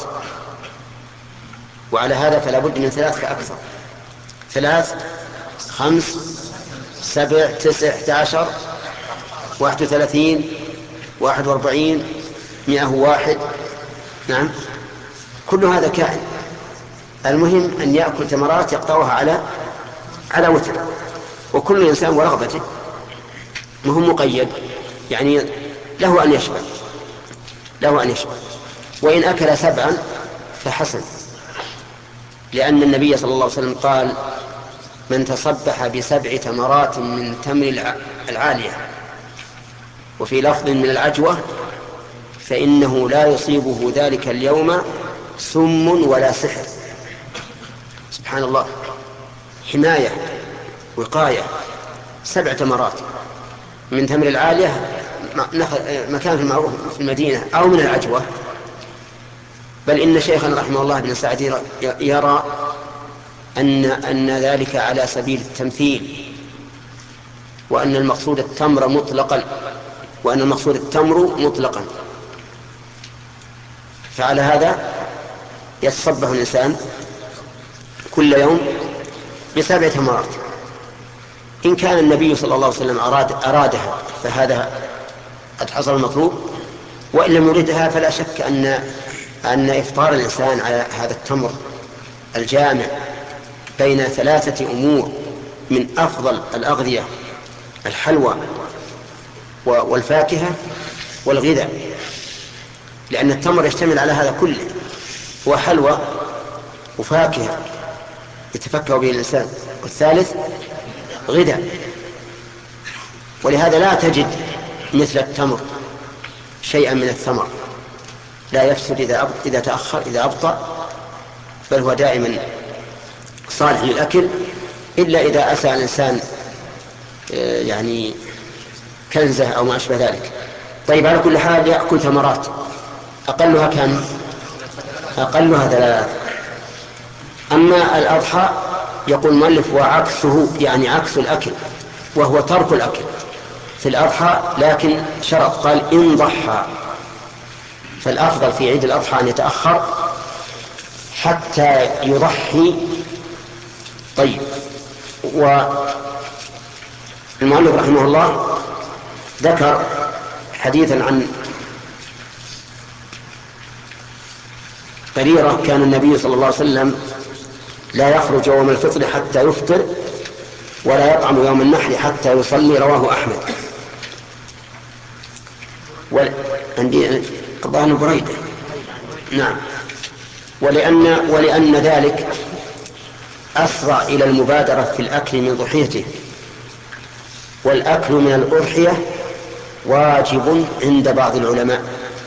وعلى هذا فلا بد من ثلاث فأكثر، ثلاث خمس سبع تسع احدى عشر واحد وثلاثين واحد واربعين مئة واحد، نعم كل هذا كائن. المهم أن يأكل تمرات يقطعها على على وتر، وكل إنسان ورغبته، مهم مقيد، يعني له أن يشبع له أن يشبع وإن أكل سبعا فحسن، لأن النبي صلى الله عليه وسلم قال من تصبح بسبع تمرات من تمر العالية، وفي لفظ من العجوة، فإنه لا يصيبه ذلك اليوم سم ولا سحر. سبحان الله، حماية وقاية. سبع تمرات من تمر العالية مكان في المعروف في المدينة أو من العجوة، بل إن شيخنا رحمه الله بن سعدي يرى أن, أن ذلك على سبيل التمثيل، وأن المقصود التمر مطلقا وأن المقصود التمر مطلقا فعلى هذا يتصبح الإنسان كل يوم بسبع تمرات. إن كان النبي صلى الله عليه وسلم أراد أرادها فهذا قد حصل المطلوب، وإن لم يردها فلا شك أن أن إفطار الإنسان على هذا التمر الجامع بين ثلاثة أمور من أفضل الأغذية، الحلوى والفاكهة والغذاء، لأن التمر يشتمل على هذا كله، هو حلوى وفاكهة يتفكر به الإنسان، والثالث غذاء. ولهذا لا تجد مثل التمر شيئا من الثمر لا يفسد إذا إذا تأخر إذا أبطأ، بل هو دائما صالح للأكل، إلا إذا أسى الإنسان يعني كنزه أو ما أشبه ذلك. طيب، على كل حال يأكل ثمرات، أقلها كم؟ أقلها ثلاث. أما الأضحى يقول المؤلف وعكسه، يعني عكس الأكل، وهو ترك الأكل في الأضحى، لكن شرط قال إن ضحى، فالأفضل في عيد الأضحى أن يتأخر حتى يضحي. طيب، والمؤلف رحمه الله ذكر حديثا عن بريرة كان النبي صلى الله عليه وسلم لا يخرج يوم الفطر حتى يفطر ولا يطعم يوم النحر حتى يصلي، رواه أحمد. وعندي الظاهر بريدة، نعم. ولأن, ولأن ذلك أسرع إلى المبادرة في الأكل من ضحيته، والأكل من الأضحية واجب عند بعض العلماء،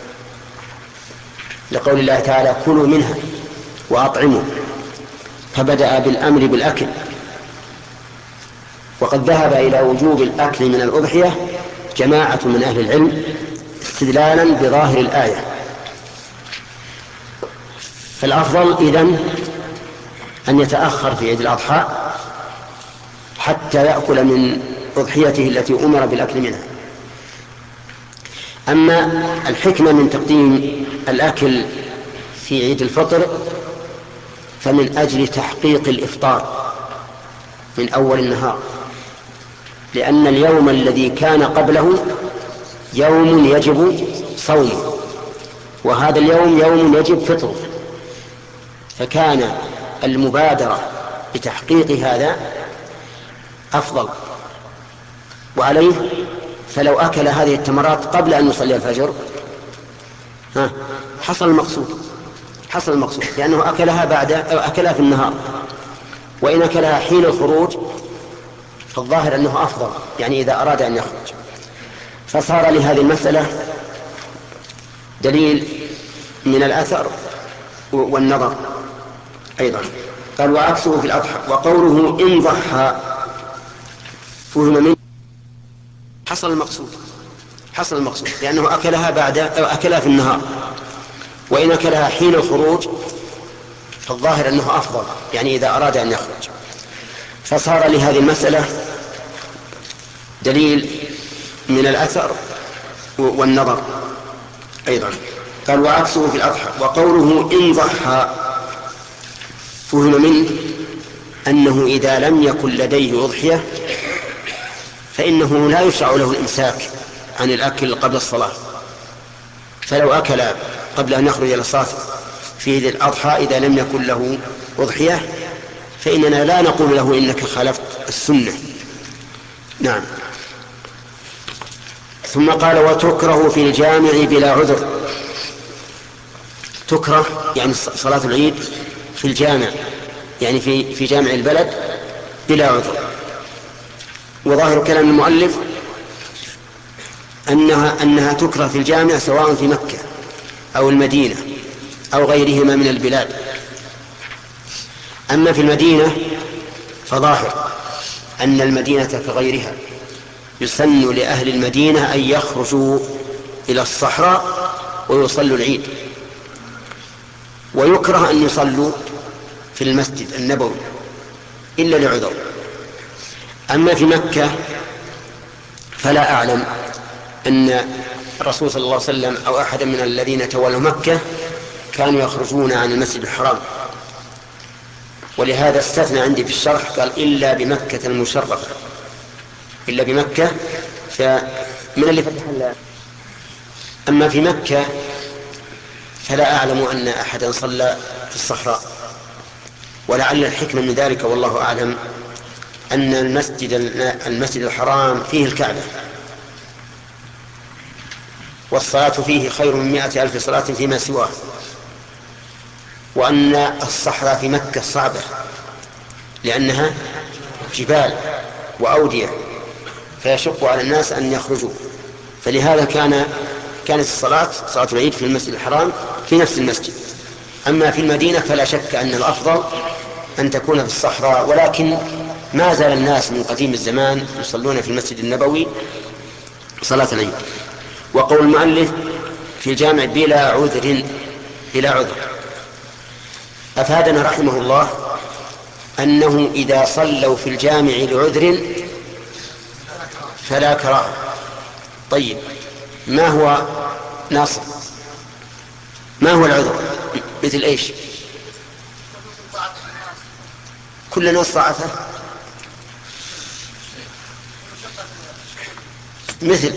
لقول الله تعالى كلوا منها وأطعموا، فبدأ بالأمر بالأكل. وقد ذهب إلى وجوب الأكل من الأضحية جماعة من أهل العلم استدلالا بظاهر الآية. فالأفضل إذن أن يتأخر في عيد الأضحى حتى يأكل من أضحيته التي أمر بالأكل منها. أما الحكمة من تقديم الأكل في عيد الفطر فمن أجل تحقيق الإفطار من أول النهار، لأن اليوم الذي كان قبله يوم يجب صومه، وهذا اليوم يوم يجب فطره، فكان المبادرة بتحقيق هذا أفضل. وعليه فلو أكل هذه التمرات قبل أن يصلي الفجر ها حصل المقصود حصل المقصود لأنه أكلها بعد أو أكلها في النهار، وإن أكلها حين الخروج فالظاهر أنه أفضل، يعني إذا أراد أن يخرج. فصار لهذه المسألة دليل من الأثر والنظر أيضا. قال وعكسه في الأضحى. وقوله إن ضحى فهم منه حصل المقصود حصل المقصود لأنه أكلها بعد أو أكلها في النهار، وإن أكلها حين الخروج فالظاهر أنه أفضل، يعني إذا أراد أن يخرج. فصار لهذه المسألة دليل من الأثر والنظر أيضا. قال وعكسه في الأضحى. وقوله إن ضحى فهم منه أنه إذا لم يكن لديه أضحية فإنه لا يشرع له الإمساك عن الأكل قبل الصلاة، فلو أكل قبل أن يخرج إلى الصلاة في عيد الأضحى إذا لم يكن له أضحية فإننا لا نقول له إنك خالفت السنة. نعم. ثم قال وتكره في الجامع بلا عذر. تكره يعني صلاة العيد في الجامع، يعني في في جامع البلد بلا عذر. وظاهر كلام المؤلف أنها أنها تكره في الجامع سواء في مكة أو المدينة أو غيرهما من البلاد. أما في المدينة فظاهر أن المدينة كغيرها يسن لأهل المدينة أن يخرجوا إلى الصحراء ويصلوا العيد، ويكره أن يصلوا في المسجد النبوي إلا لعذر. أما في مكة فلا أعلم أن الرسول صلى الله عليه وسلم أو أحد من الذين تولوا مكة كانوا يخرجون عن المسجد الحرام، ولهذا استثنى عندي في الشرح قال إلا بمكة المشرفة، إلا بمكة فمن اللي فتح الله. أما في مكة فلا أعلم أن أحدا صلى في الصحراء، ولعل الحكمة من ذلك والله أعلم أن المسجد المسجد الحرام فيه الكعبة، والصلاة فيه خير من مائة ألف صلاة فيما سواه، وأن الصحراء في مكة صعبة لأنها جبال وأودية فيشق على الناس أن يخرجوا، فلهذا كان كانت الصلاة صلاة العيد في المسجد الحرام في نفس المسجد. أما في المدينة فلا شك أن الأفضل أن تكون في الصحراء، ولكن ما زال الناس من قديم الزمان يصلون في المسجد النبوي صلاة العيد. وقول المؤلف في الجامع بلا عذر بلا عذر أفادنا رحمه الله أنه إذا صلوا في الجامع لعذر فلا كراهة. طيب ما هو ناصر؟ ما هو العذر؟ مثل ايش؟ كل ناس ضعفه مثل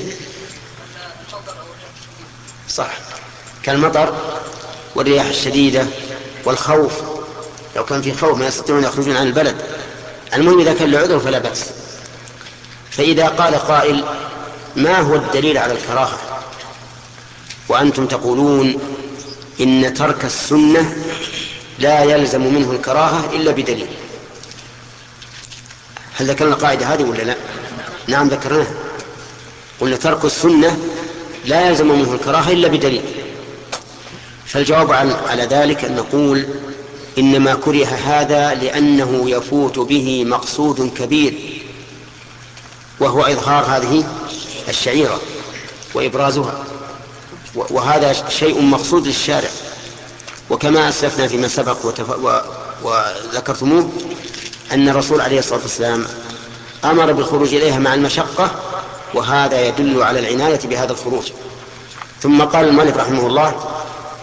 صح كالمطر والرياح الشديدة والخوف، لو كان في خوف ما يستطيعون يخرجون عن البلد. المهم إذا كان لعذر فلا بأس. فإذا قال قائل ما هو الدليل على الكراهة وأنتم تقولون إن ترك السنة لا يلزم منه الكراهة إلا بدليل، هل ذكرنا القاعدة هذه ولا لا؟ نعم ذكرناها، قلنا ترك السنة لا يلزم منه الكراهة إلا بدليل. فالجواب على ذلك أن نقول إنما كره هذا لأنه يفوت به مقصود كبير وهو إظهار هذه الشعيرة وإبرازها، وهذا شيء مقصود للشارع. وكما أسلفنا فيما سبق وتف... و... وذكرتموه أن الرسول عليه الصلاة والسلام أمر بالخروج إليها مع المشقة، وهذا يدل على العناية بهذا الخروج. ثم قال المؤلف رحمه الله: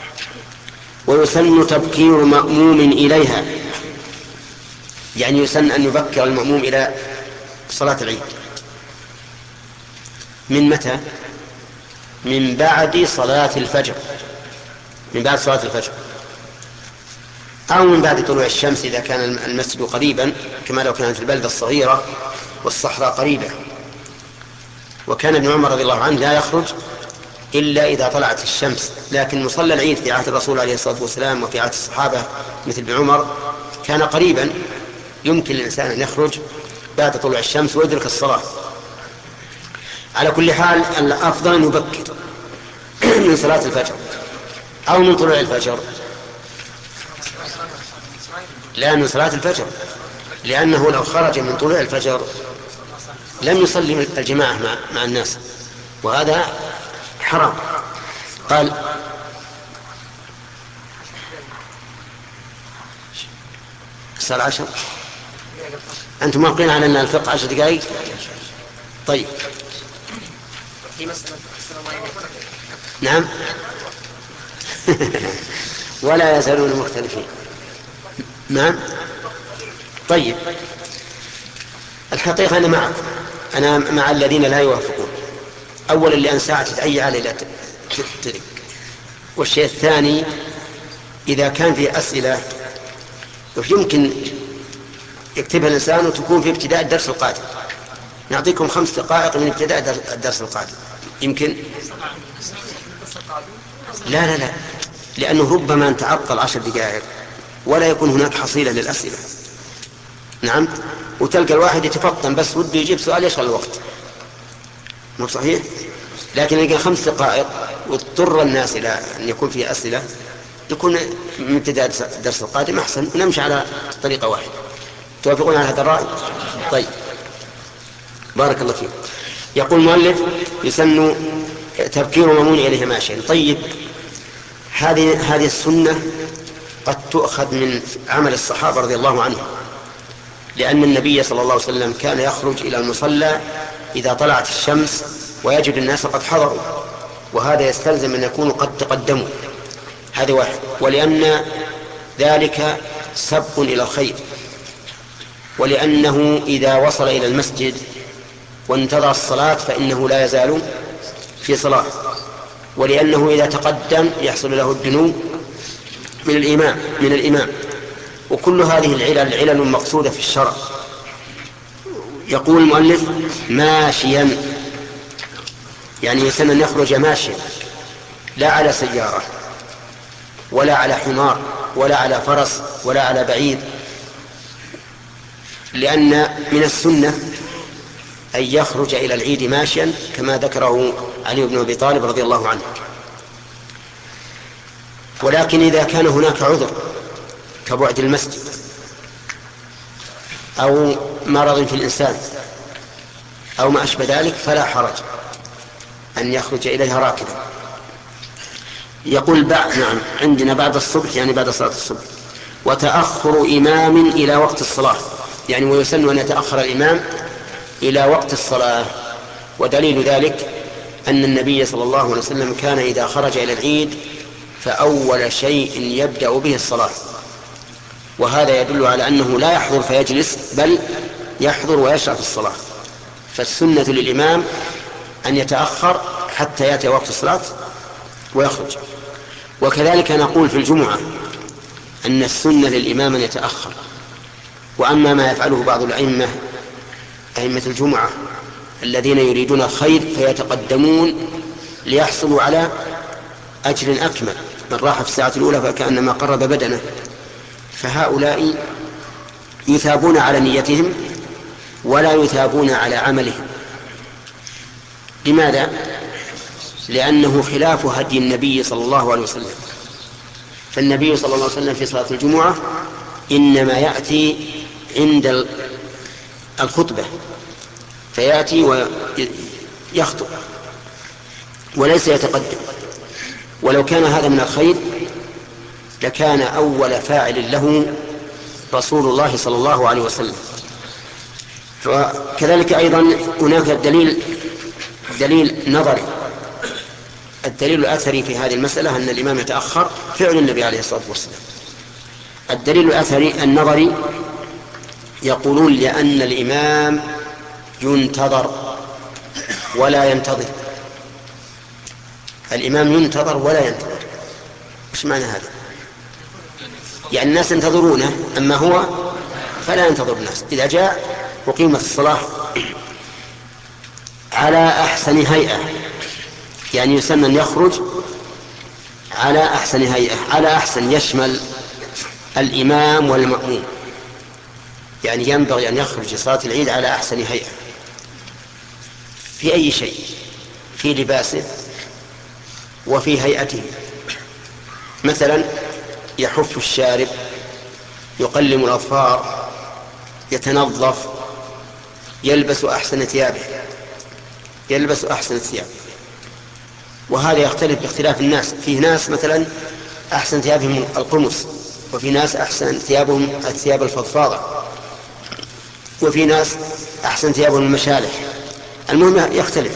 ويسن تبكير مأموم إليها، يعني يسن أن يبكر المأموم إلى صلاة العيد. من متى؟ من بعد صلاة الفجر، من بعد صلاة الفجر، أو من بعد طلوع الشمس إذا كان المسجد قريبا، كما لو كانت البلدة الصغيرة والصحراء قريبة. وكان ابن عمر رضي الله عنه لا يخرج إلا إذا طلعت الشمس، لكن مصلى العيد في عهد الرسول عليه الصلاة والسلام وفي عهد الصحابة مثل ابن عمر كان قريبا، يمكن للإنسان أن يخرج بعد طلوع الشمس ويدرك الصلاة. على كل حال الأفضل أن يبكر من صلاة الفجر أو من طلوع الفجر، لا من صلاة الفجر، لأنه لو خرج من طلوع الفجر لم يصلي الجماعة مع, مع الناس، وهذا حرام. قال: صار عشر. أنتم موقعين على أن الفقه عشر دقائق؟ طيب. نعم. ولا يزالون مختلفين. نعم. طيب، الحقيقة أنا معكم، أنا مع الذين لا يوافقون. أولا لأن ساعة تتعي على لا تدرك، والشيء الثاني إذا كان في أسئلة يمكن يكتبها الإنسان وتكون في ابتداء الدرس القادم، نعطيكم خمس دقائق من ابتداء الدرس القادم يمكن. لا لا لا لأنه ربما نتعطل عشر دقائق ولا يكون هناك حصيلة للأسئلة. نعم. وتلقى الواحد يتفطن بس وده يجيب سؤال يشغل الوقت، مو صحيح؟ لكن إذا خمس دقائق واضطر الناس إلى أن يكون فيه أسئلة يكون من ابتداء الدرس القادم أحسن، ونمشي على طريقة واحدة. توافقون على هذا الرأي؟ طيب، بارك الله فيك. يقول المؤلف: يسن تبكير مأمون إليها ماشيا. طيب، هذه هذه السنة قد تؤخذ من عمل الصحابة رضي الله عنهم، لأن النبي صلى الله عليه وسلم كان يخرج إلى المصلى إذا طلعت الشمس ويجد الناس قد حضروا، وهذا يستلزم أن يكونوا قد تقدموا. هذا واحد. ولأن ذلك سبق إلى الخير، ولأنه إذا وصل إلى المسجد وانتظر الصلاة فإنه لا يزال في صلاة، ولأنه إذا تقدم يحصل له الدنو من الإمام من الإمام وكل هذه العلل علل مقصودة في الشرع. يقول المؤلف: ماشيا، يعني يسن أن يخرج ماشيا، لا على سيارة ولا على حمار ولا على فرس ولا على بعير، لأن من السنة أن يخرج إلى العيد ماشيا كما ذكره علي بن أبي طالب رضي الله عنه. ولكن إذا كان هناك عذر كبعد المسجد أو مرض في الإنسان أو ما أشبه ذلك فلا حرج أن يخرج إليها راكبا. يقول بعد نعم عندنا بعد الصبح، يعني بعد صلاة الصبح. وتأخر إمام إلى وقت الصلاة، يعني ويسن أن يتأخر الإمام إلى وقت الصلاة. ودليل ذلك أن النبي صلى الله عليه وسلم كان إذا خرج إلى العيد فأول شيء يبدأ به الصلاة، وهذا يدل على أنه لا يحضر فيجلس، بل يحضر ويشرع في الصلاة. فالسنة للإمام أن يتأخر حتى يأتي وقت الصلاة ويخرج. وكذلك نقول في الجمعة أن السنة للإمام أن يتأخر. وأما ما يفعله بعض الأئمة أئمة الجمعة الذين يريدون الخير فيتقدمون ليحصلوا على أجر أكمل، من راح في الساعة الأولى فكأنما قرب بدنه، فهؤلاء يثابون على نيتهم ولا يثابون على عملهم. لماذا؟ لأنه خلاف هدي النبي صلى الله عليه وسلم. فالنبي صلى الله عليه وسلم في صلاة الجمعة إنما يأتي عند الخطبة فيأتي ويخطب وليس يتقدم. ولو كان هذا من الخير لكان أول فاعل له رسول الله صلى الله عليه وسلم. فكذلك أيضا هناك دليل دليل نظري. الدليل الأثري في هذه المسألة أن الإمام يتأخر فعل النبي عليه الصلاة والسلام. الدليل الأثري النظري يقولون لأن الإمام ينتظر ولا ينتظر. الإمام ينتظر ولا ينتظر. إيش معنى هذا؟ يعني الناس ينتظرونه أما هو فلا ينتظر الناس. إذا جاء وقيمت الصلاة على أحسن هيئة، يعني يسمى أن يخرج على أحسن هيئة. على أحسن يشمل الإمام والمأموم، يعني ينبغي أن يخرج لصلاة العيد على أحسن هيئة في أي شيء، في لباسه وفي هيئته. مثلا يحف الشارب، يقلم الأظفار، يتنظف، يلبس أحسن ثيابه يلبس أحسن الثياب. وهذا يختلف باختلاف الناس. فيه ناس مثلا أحسن ثيابهم القمص، وفي ناس أحسن ثيابهم الثياب الفضفاضة، وفي ناس أحسن ثيابهم المشالح. المهم يختلف،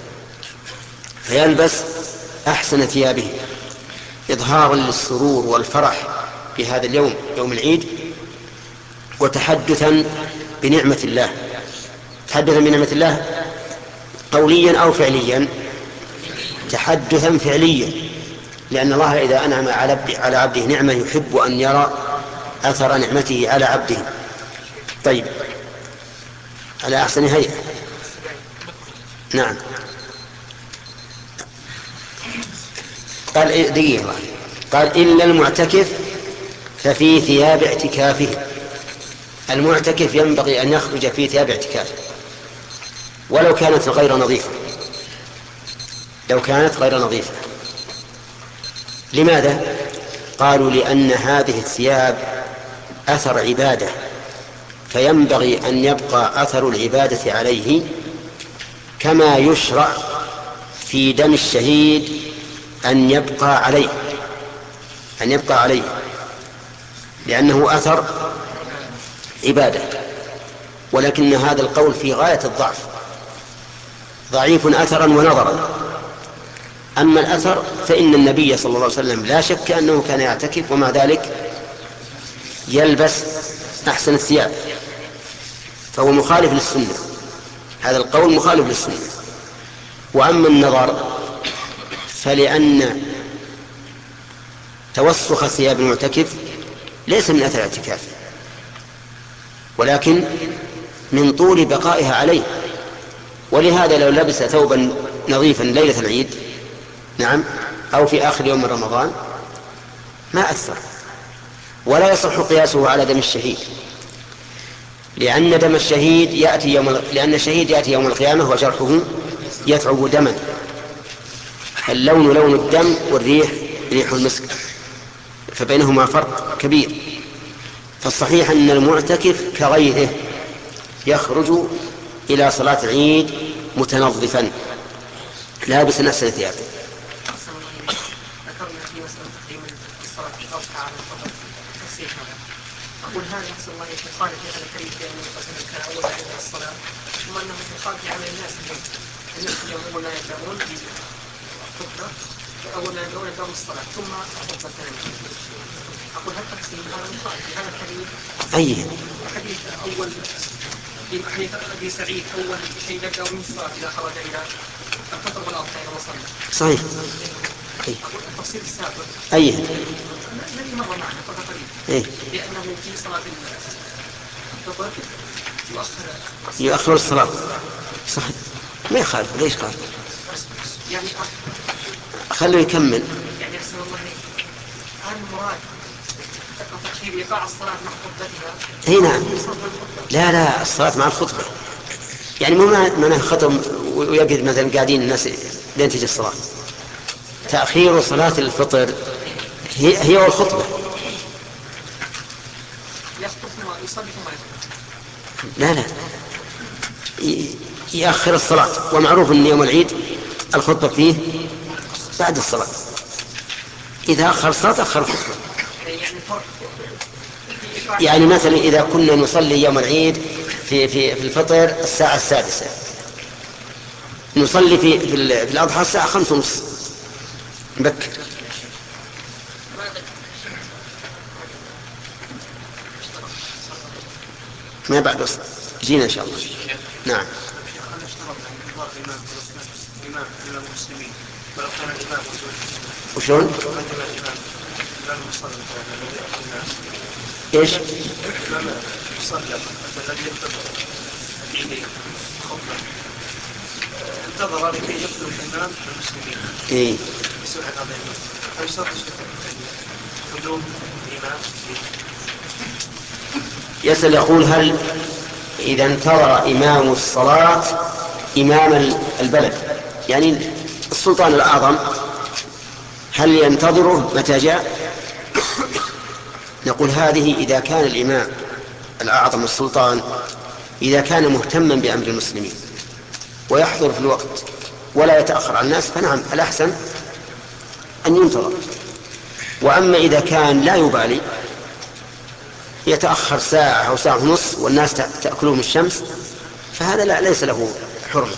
فيلبس أحسن ثيابه إظهارا للسرور والفرح في هذا اليوم، يوم العيد، وتحدثا بنعمة الله. تحدثا بنعمة الله قوليا أو فعليا. تحدثا فعليا، لأن الله إذا أنعم على عبده نعمة يحب أن يرى أثر نعمته على عبده. طيب، على أحسن هيئة. نعم. قال دقيقة، قال إلا المعتكف ففي ثياب اعتكافه. المعتكف ينبغي أن يخرج في ثياب اعتكافه ولو كانت غير نظيفة لو كانت غير نظيفة لماذا؟ قالوا لأن هذه الثياب أثر عبادة، فينبغي أن يبقى أثر العبادة عليه، كما يشرع في دم الشهيد أن يبقى عليه أن يبقى عليه لأنه أثر عبادة. ولكن هذا القول في غاية الضعف، ضعيف أثرا ونظرا. أما الأثر فإن النبي صلى الله عليه وسلم لا شك أنه كان يعتكف ومع ذلك يلبس أحسن الثياب، فهو مخالف للسنة. هذا القول مخالف للسنة. وأما النظر فلأن توسخ ثياب المعتكف ليس من أثر اعتكافه، ولكن من طول بقائها عليه. ولهذا لو لبس ثوبا نظيفا ليلة العيد نعم أو في آخر يوم من رمضان ما أثر، ولا يصح قياسه على دم الشهيد، لأن دم الشهيد يأتي يوم لأن الشهيد يأتي يوم القيامة وجرحه يثعب دما. اللون لون الدم والريح ريح المسك، فبينهما فرق كبير. فالصحيح أن المعتكف كغيره يخرج إلى صلاة العيد متنظفا لابسا أحسن ثيابه. أقول هذا أحسن الله يخالف هذا الحديث لأنه قسم كان أول عند الصلاة، ثم أنه يخالف عمل الناس اليوم. الناس اليوم أول لا يبدأون بالخطبة، أول لا يبدأون يبدأون الصلاة ثم الخطبة الثانية. أقول هل تقسيم هذا مخالف هذا الحديث؟ أي الحديث أول حديث أبي سعيد أول شيء يبدأ من الصلاة إذا خرج إلى الفطر والأضحى إذا وصلنا. صحيح. أي. التفصيل السابق. أي. الذي مر معنا فقط إيه؟ لأنه في صلاة الفطر يؤخر يؤخر الصلاة. صحيح، ما يخالف. ليش قال؟ يعني خليه يكمل. يعني أحسن الله هذا المراد تأخير إيقاع الصلاة مع خطبتها. اي نعم. لا لا الصلاة مع الخطبة، يعني مو معناه ختم ويجد مثلا قاعدين الناس لين تجي الصلاة. تأخير صلاة الفطر هي هي والخطبة. يخطب ثم يصلي ثم يخطب. لا لا يأخر الصلاة، ومعروف أن يوم العيد الخطبة فيه بعد الصلاة. إذا أخر الصلاة أخر الخطبة. يعني مثلا إذا كنا نصلي يوم العيد في في في الفطر الساعة السادسة، نصلي في في الأضحى الساعة خمسة ونص نبكر. ما بعد وصل جينا إن شاء الله. نعم. وشون؟ ايش؟ انتظر لكي يخرج الإمام المسلمين. إيه. يسأل يقول هل إذا انتظر إمام الصلاة إمام البلد يعني السلطان الأعظم هل ينتظره متى جاء؟ نقول هذه إذا كان الإمام الأعظم السلطان إذا كان مهتما بأمر المسلمين ويحضر في الوقت ولا يتأخر عن الناس فنعم الأحسن أن ينتظر. وأما إذا كان لا يبالي يتأخر ساعة أو ساعة ونصف والناس تأكلهم الشمس فهذا لا ليس له حرمة.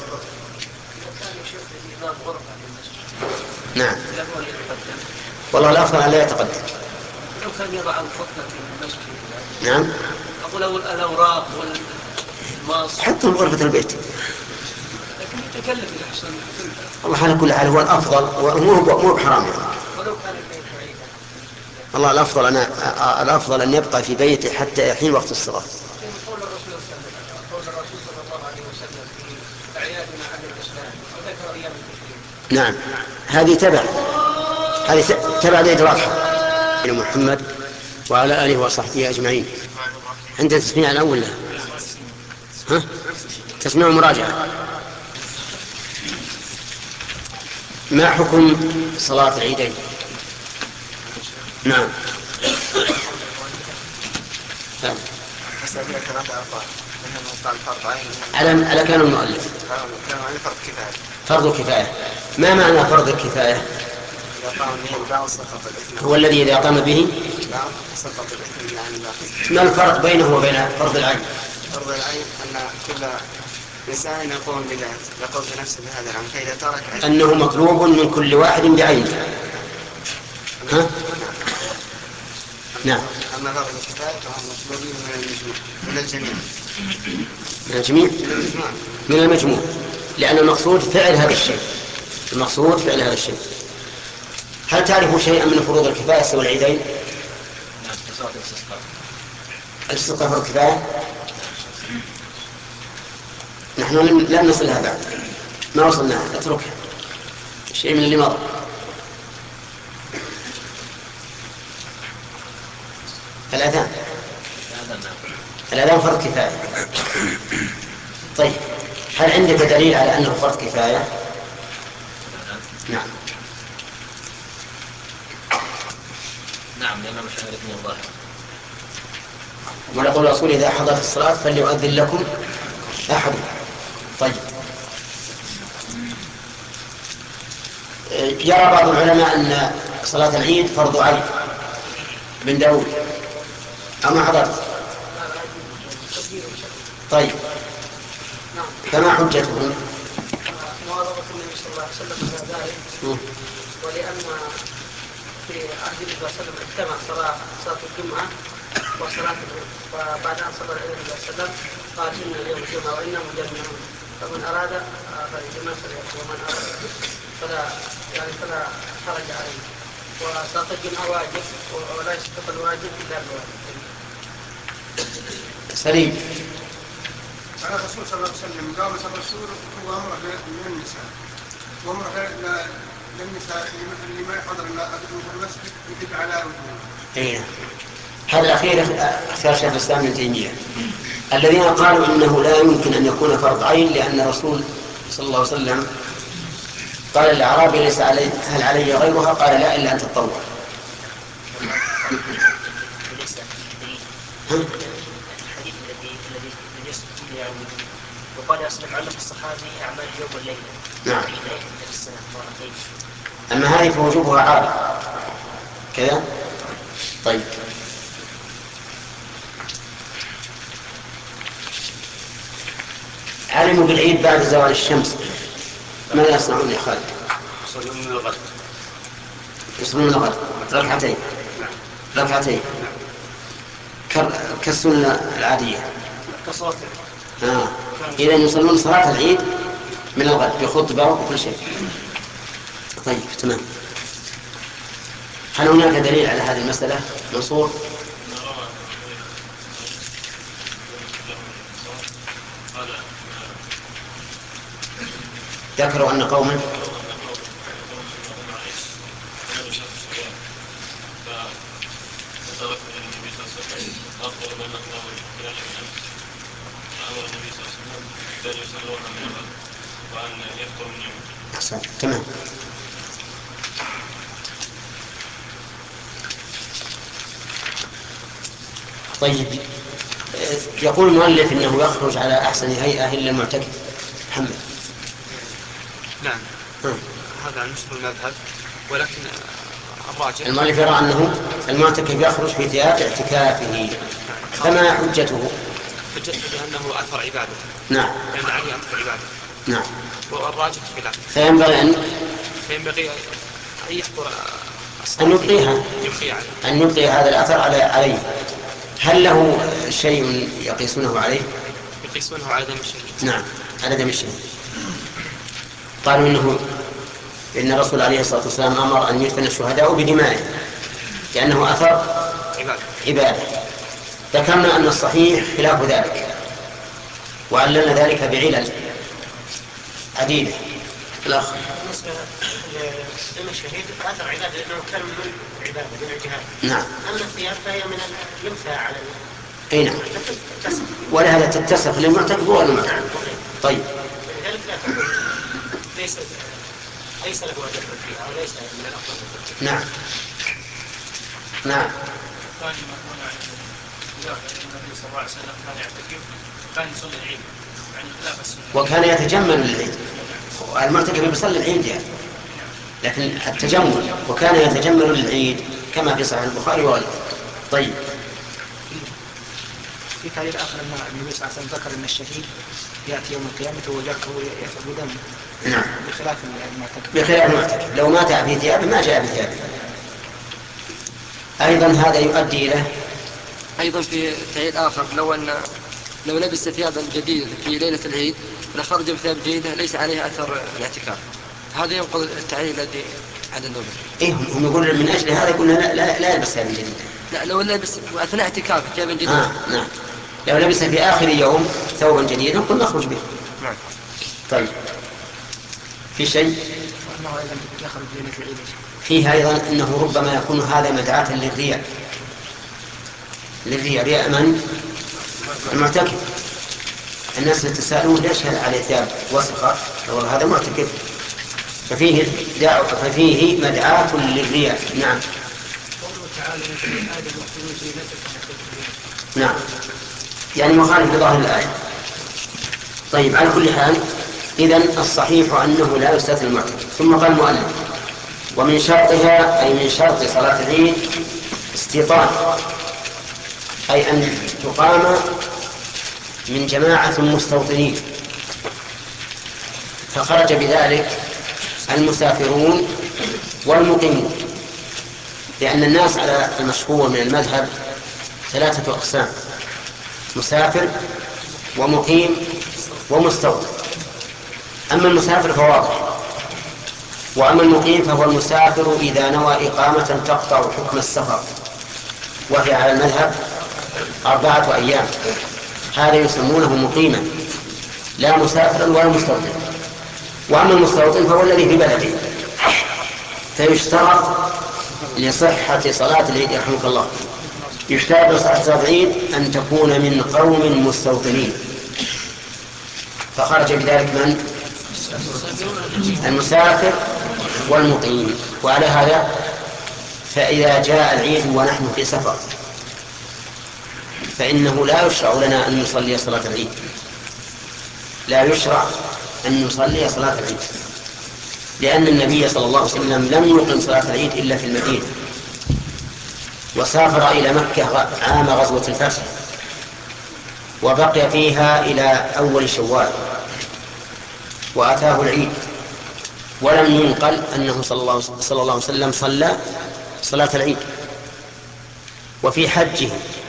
نعم. والله الأفضل أن لا يتقدم. لو كان يضع الخطبة في المسجد. نعم. أقول الأوراق والماس. حتى من غرفة البيت. لكن يتكلف الأحسن. والله على كل حال هو الأفضل ومو مو بحرام يعني. ولو كان البيت بعيدا. والله الأفضل أنا الأفضل أن يبقى في بيته حتى حين وقت الصلاة. قول الرسول قول الرسول صلى الله عليه وسلم في أعيادنا عن الإسلام وذكر أيام التشريق. نعم. هذه تبع هذه تبع العيد الأضحى إلى محمد وعلى آله وصحبه أجمعين. عند تسميع الأول له ها تسميع مراجعة. ما حكم صلاة العيدين؟ نعم. على على كلام المؤلف فرض كفاية. ما معنى فرض الكفاية؟ هو الذي إذا قام به ما الفرق بينه وبين فرض العين؟ فرض العين أن كل إنسان يقوم يقوم بنفسه بهذا العمل فإذا ترك أنه مطلوب من كل واحد بعينه. ها؟ نعم. أما فرض الكفاية فهم مطلوبين من المجموع من الجميع. من الجميع؟ من المجموع لأن المقصود فعل هذا الشيء. المقصود فعل هذا الشيء. هل تعرفوا شيئا من فروض الكفاية سوى العيدين؟ الاستسقاء فرض كفاية؟ نحن لم نصلها بعد ما وصلناها اتركها شيء من اللي مضى. الأذان الأذان فرض كفاية. طيب هل عندك دليل على أنه فرض كفاية؟ نعم. نعم لأنه مش عارف من الله. ونقول الرسول إذا حضرت الصلاة فليؤذن لكم أحد. طيب جرى بعض العلماء أن صلاة العيد فرض عين بن داود أما حضرت. طيب فما حجتهم؟ مواظبة النبي صلى الله عليه وسلم على ذلك ولأن في عهد النبي صلى الله عليه وسلم اجتمع صلاة صلاة الجمعة وصلاة وبعد أن صلى النبي صلى الله عليه وسلم قال إن اليوم الجمعة وإنا مجمعون فمن أراد فليجمع ومن أراد فلا يعني فلا حرج عليه. وصلاة الجمعة واجب ولا يسقط الواجب إلا الواجب. سليم. على الرسول صلى الله عليه وسلم قام الرسول هو أمر من النساء وأمر للنساء اللي ما يحضر إلا أبدو في المسجد يجب على وجوه. إيه. هذا الأخير اختيار شيخ الإسلام ابن تيمية الذين قالوا إنه لا يمكن أن يكون فرض عين لأن الرسول صلى الله عليه وسلم قال الأعرابي ليس علي هل علي غيرها؟ قال لا إلا أن تتطوع. وقال أسلم علم الصحابي أعمال اليوم والليلة. نعم. في ليلة السنة مرتين. أما هذه فوجوبها عارض كذا. طيب علموا بالعيد بعد زوال الشمس ماذا يصنعون يا خالد؟ يصلون من الغد. يصلون من الغد ركعتين. ركعتين كالسنة العادية. كصلاة. آه. إذا يصلون صلاة العيد من الغد بخطبة وكل شيء. طيب تمام. هل هناك دليل على هذه المسألة منصور؟ ذكروا أن قوما أحسن. تمام. طيب يقول المؤلف إنه يخرج على أحسن هيئة إلا المعتكف. محمد. نعم. م. هذا عن مسلم المذهب ولكن الراجح المؤلف يرى أنه المعتكف يخرج في ثياب اعتكافه. فما حجته؟ حجته لأنه أثر عبادة. نعم. لأن عليه أثر عبادة. نعم. والراجح خلاف. فينبغي أن فينبغي أن يحضر أن يبقيها أن يبقي هذا الأثر عليه. هل له شيء يقيسونه عليه؟ يقيسونه على دم الشهيد. نعم على دم الشهيد. قالوا إنه إن الرسول عليه الصلاة والسلام أمر أن يدفن الشهداء بدمائه لأنه أثر عبادة. عبادة. ذكرنا أن الصحيح خلاف ذلك وعللنا ذلك بعلل عديدة. الأخ. بالنسبة لدم الشهيد فأثر عبادة لأنه كان من عبادة من الجهاد. نعم. أما الثياب فهي من ينفع على أي نعم. ولا هذا تتسق للمعتكف ولا المعتكف. طيب. لذلك لا تكون ليس ليس له أجر فيها أو ليس من الأفضل. نعم. نعم. ثاني مرحلة عن النبي صلى الله عليه وسلم كان يعتكف كان يصلي العيد يعني خلاف السنة. وكان يتجمل للعيد. المعتكف يصلي العيد يعني. لكن التجمل وكان يتجمل للعيد كما في صحيح البخاري وغيره. طيب. في تعليل آخر أن النبي صلى الله عليه وسلم ذكر أن الشهيد يأتي يوم القيامة ووجهه يثبت دمه. نعم. بخلاف المعتكف. بخلاف المعتكف لو ما مات في ثيابه ما جاء بثيابه. أيضا هذا يؤدي إلى أيضا في تعليل آخر لو أن لو لبس ثيابا جديدة في ليلة العيد لخرج بثياب جديدة ليس عليه أثر الاعتكاف. هذا ينقض التعليل الذي على النوبة. إيه هم يقولون من أجل هذا قلنا لا لا, لا يلبس ثياب جديدة. لا لو لبس أثناء اعتكاف ثياب جديدة. آه نعم. لو لبس في آخر يوم ثوبا جديدا قلنا نخرج به. نعم. طيب. في شيء؟ أنه أيضا يخرج ليلة العيد. فيه أيضا أنه ربما يكون هذا مدعاة للرياء. للرياء رياء من؟ المعتكف. الناس يتساءلون ليش هذا عليه ثياب وسخة؟ والله هذا معتكف. ففيه دعوة ففيه مدعاة للرياء. نعم. قوله تعالى من آدم واحتمل زينتكم. نعم. يعني مخالف لظاهر الآية. طيب على كل حال إذن الصحيح أنه لا يستثنى المعتكف. ثم قال المؤلف ومن شرطها أي من شرط صلاة العيد استيطان أي أن تقام من جماعة مستوطنين فخرج بذلك المسافرون والمقيمون لأن الناس على المشهور من المذهب ثلاثة أقسام مسافر ومقيم ومستوطن. أما المسافر فواضح وأما المقيم فهو المسافر إذا نوى إقامة تقطع حكم السفر وهي على المذهب أربعة أيام هذا يسمونه مقيما لا مسافرا ولا مستوطن. وأما المستوطن فهو الذي في بلده فيشترط لصحة صلاة العيد رحمك الله يشترط لصحة صلاة العيد أن تكون من قوم مستوطنين فخرج بذلك من؟ المسافر والمقيم. وعلى هذا فإذا جاء العيد ونحن في سفر فإنه لا يشرع لنا أن نصلي صلاة العيد لا يشرع أن يصلي صلاة العيد، لأن النبي صلى الله عليه وسلم لم يقم صلاة العيد إلا في المدينة، وسافر إلى مكة عام غزوة الفتح وبقي فيها إلى أول شوال وأتاه العيد، ولم ينقل أنه صلى الله, صلى الله عليه وسلم صلى صلاة العيد. وفي حجه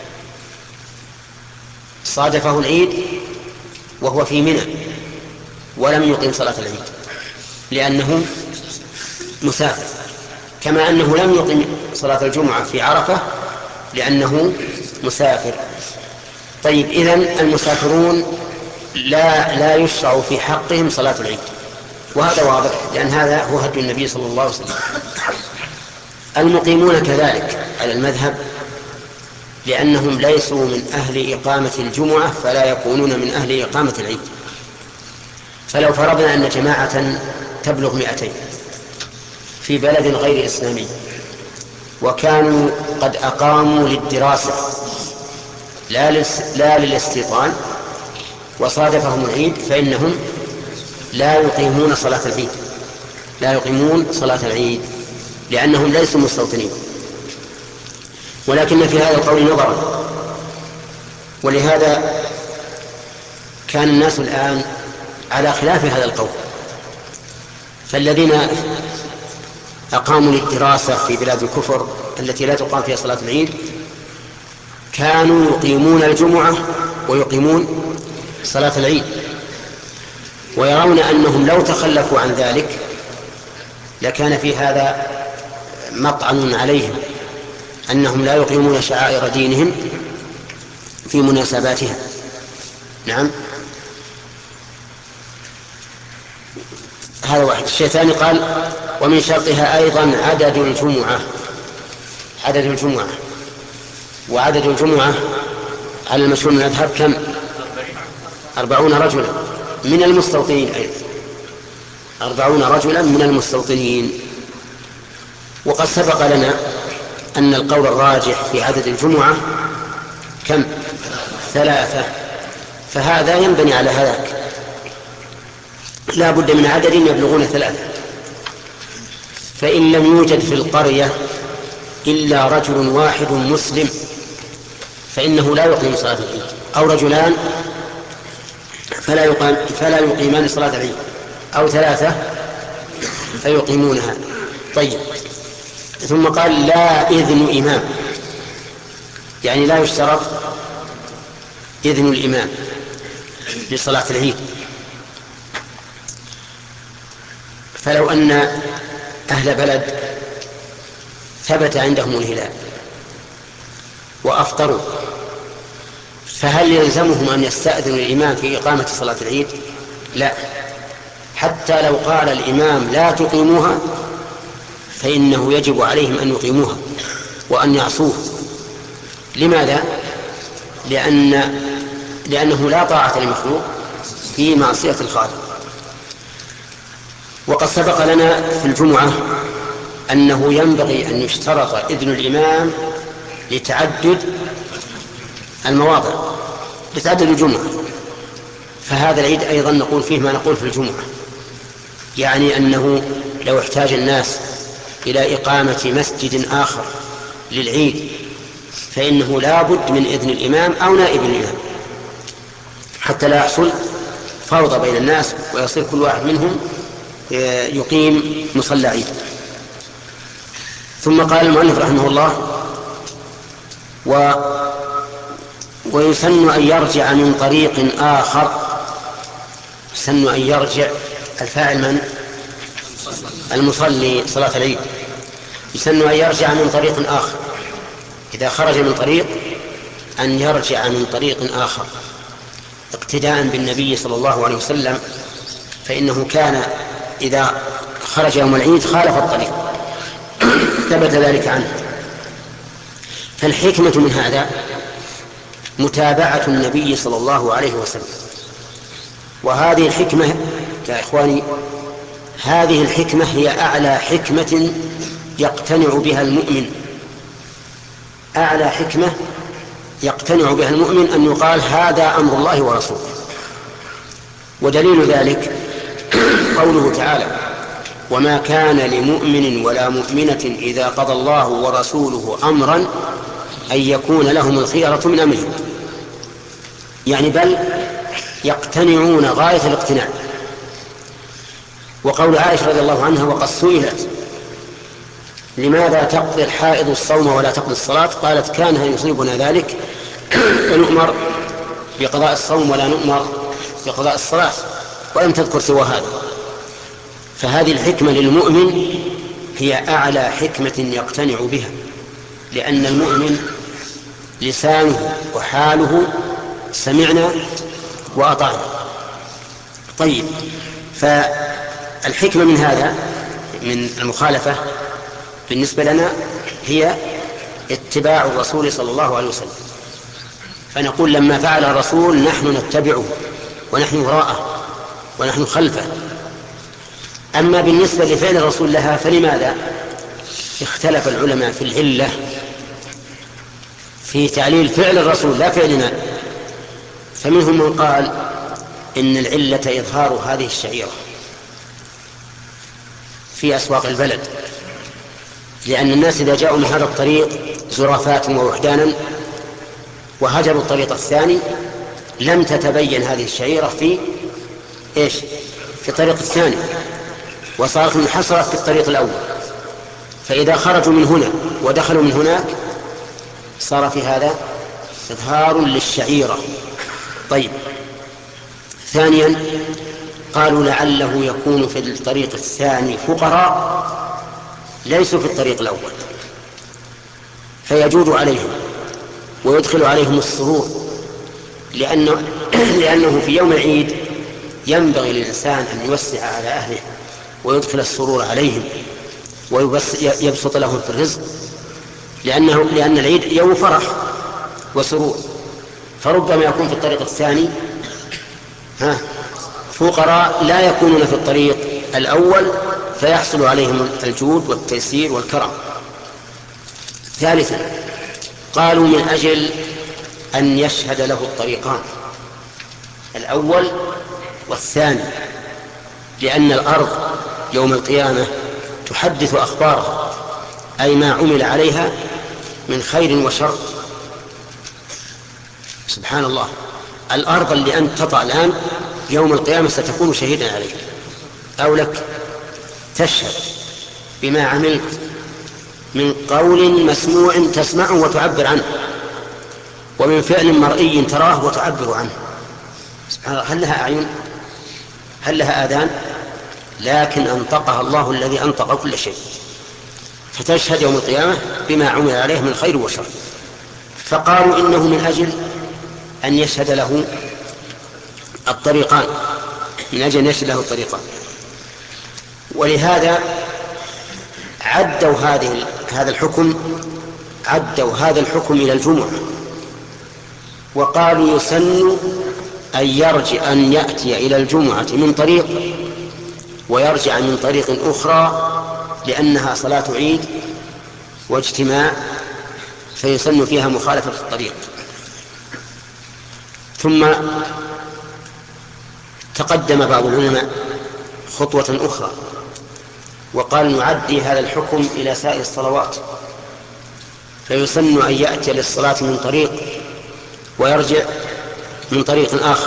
صادفه العيد وهو في منى ولم يقم صلاة العيد لأنه مسافر، كما أنه لم يقم صلاة الجمعة في عرفة لأنه مسافر. طيب، إذن المسافرون لا لا يشرع في حقهم صلاة العيد، وهذا واضح لأن هذا هو هدي النبي صلى الله عليه وسلم. المقيمون كذلك على المذهب، لأنهم ليسوا من أهل إقامة الجمعة فلا يكونون من أهل إقامة العيد. فلو فرضنا أن جماعة تبلغ مئتين في بلد غير إسلامي وكانوا قد أقاموا للدراسة لا للاستيطان وصادفهم العيد، فإنهم لا يقيمون صلاة العيد لا يقيمون صلاة العيد لأنهم ليسوا مستوطنين. ولكن في هذا القول نظرا، ولهذا كان الناس الآن على خلاف هذا القول. فالذين أقاموا للدراسة في بلاد الكفر التي لا تقام فيها صلاة العيد كانوا يقيمون الجمعة ويقيمون صلاة العيد، ويرون أنهم لو تخلفوا عن ذلك لكان في هذا مطعن عليهم، أنهم لا يقيمون شعائر دينهم في مناسباتها. نعم، هذا واحد. الشيء الثاني قال: ومن شرطها أيضا عدد الجمعة عدد الجمعة وعدد الجمعة على المشهور من المذهب كم؟ أربعون رجلا من المستوطنين أيضا أربعون رجلا من المستوطنين. وقد سبق لنا أن القول الراجح في عدد الجمعة كم؟ ثلاثة، فهذا ينبني على هذاك، لا بد من عدد يبلغون ثلاثة. فإن لم يوجد في القرية إلا رجل واحد مسلم فإنه لا يقيم صلاة العيد، أو رجلان فلا يقيم فلا يقيمان صلاة العيد، أو ثلاثة فيقيمونها. طيب، ثم قال: لا إذن إمام، يعني لا يشترط إذن الإمام لصلاة العيد. فلو أن أهل بلد ثبت عندهم الهلال وأفطروا، فهل يلزمهم أن يستأذنوا الإمام في إقامة صلاة العيد؟ لا، حتى لو قال الإمام لا تقيموها فإنه يجب عليهم أن يقيموها وأن يعصوه. لماذا؟ لأن لأنه لا طاعة لمخلوق في معصية الخالق. وقد سبق لنا في الجمعة أنه ينبغي أن يشترط إذن الإمام لتعدد المواضع، لتعدد الجمعة. فهذا العيد أيضا نقول فيه ما نقول في الجمعة، يعني أنه لو احتاج الناس إلى إقامة مسجد آخر للعيد فإنه لا بد من إذن الإمام أو نائب الإمام، حتى لا يحصل فوضى بين الناس ويصير كل واحد منهم يقيم مصلى عيد. ثم قال المؤلف رحمه الله: و ويسن أن يرجع من طريق آخر. يسن أن يرجع الفاعل من؟ المصلي صلاة العيد. يسن أن يرجع من طريق آخر، إذا خرج من طريق أن يرجع من طريق آخر اقتداء بالنبي صلى الله عليه وسلم، فإنه كان إذا خرج يوم العيد خالف الطريق، ثبت ذلك عنه. فالحكمة من هذا متابعة النبي صلى الله عليه وسلم. وهذه الحكمة يا إخواني، هذه الحكمة هي أعلى حكمة يقتنع بها المؤمن. أعلى حكمة يقتنع بها المؤمن أن يقال هذا أمر الله ورسوله، ودليل ذلك قوله تعالى: وما كان لمؤمن ولا مؤمنة إذا قضى الله ورسوله أمرا أن يكون لهم الخيرة من أمرهم، يعني بل يقتنعون غاية الاقتناع. وقول عائشة رضي الله عنها: وقد سئلت لماذا تقضي الحائض الصوم ولا تقضي الصلاة؟ قالت: كان يصيبنا ذلك فنؤمر بقضاء الصوم ولا نؤمر بقضاء الصلاة، ولم تذكر سوى هذا. فهذه الحكمة للمؤمن هي أعلى حكمة يقتنع بها، لأن المؤمن لسانه وحاله سمعنا وأطعنا. طيب، فالحكمة من هذا من المخالفة بالنسبة لنا هي اتباع الرسول صلى الله عليه وسلم، فنقول لما فعل الرسول نحن نتبعه ونحن وراءه ونحن خلفه. أما بالنسبة لفعل الرسول لها فلماذا اختلف العلماء في العلة في تعليل فعل الرسول لا فعلنا. فمنهم من قال إن العلة إظهار هذه الشعيرة في أسواق البلد، لأن الناس إذا جاءوا من هذا الطريق زرافات ووحدانا وهجروا الطريق الثاني لم تتبين هذه الشعيرة في إيش؟ في الطريق الثاني، وصارت منحصرة في الطريق الأول. فإذا خرجوا من هنا ودخلوا من هناك صار في هذا إظهار للشعيرة. طيب، ثانيا قالوا لعله يكون في الطريق الثاني فقراء ليسوا في الطريق الأول، فيجود عليهم ويدخل عليهم السرور، لأنه, لأنه في يوم العيد ينبغي للإنسان أن يوسع على أهله ويدخل السرور عليهم ويبسط لهم في الرزق، لأنه لأن العيد يوم فرح وسرور. فربما يكون في الطريق الثاني ها فقراء لا يكونون في الطريق الأول فيحصل عليهم الجود والتيسير والكرم. ثالثا قالوا من أجل أن يشهد له الطريقان الأول والثاني، لأن الأرض يوم القيامة تحدث أخبارها، أي ما عمل عليها من خير وشر. سبحان الله، الأرض اللي أنت تطأ الآن يوم القيامة ستكون شهيدا عليك، أو لك تشهد بما عملت من قول مسموع تسمعه وتعبر عنه، ومن فعل مرئي تراه وتعبر عنه. سبحان الله، هل لها أعين؟ هل لها آذان؟ لكن أنطقها الله الذي أنطق كل شيء، فتشهد يوم القيامة بما عمل عليه من خير وشر. فقالوا إنه من أجل أن يشهد له الطريقان، من أجل أن يشهد له الطريقان. ولهذا عدوا هذه هذا الحكم عدوا هذا الحكم إلى الجمعة، وقالوا يسن أن يرجع أن يأتي إلى الجمعة من طريق ويرجع من طريق أخرى، لأنها صلاة عيد واجتماع فيسن فيها مخالفة الطريق. ثم تقدم بعض العلماء خطوة أخرى وقال نعدي هذا الحكم إلى سائر الصلوات، فيسن أن يأتي للصلاة من طريق ويرجع من طريق آخر.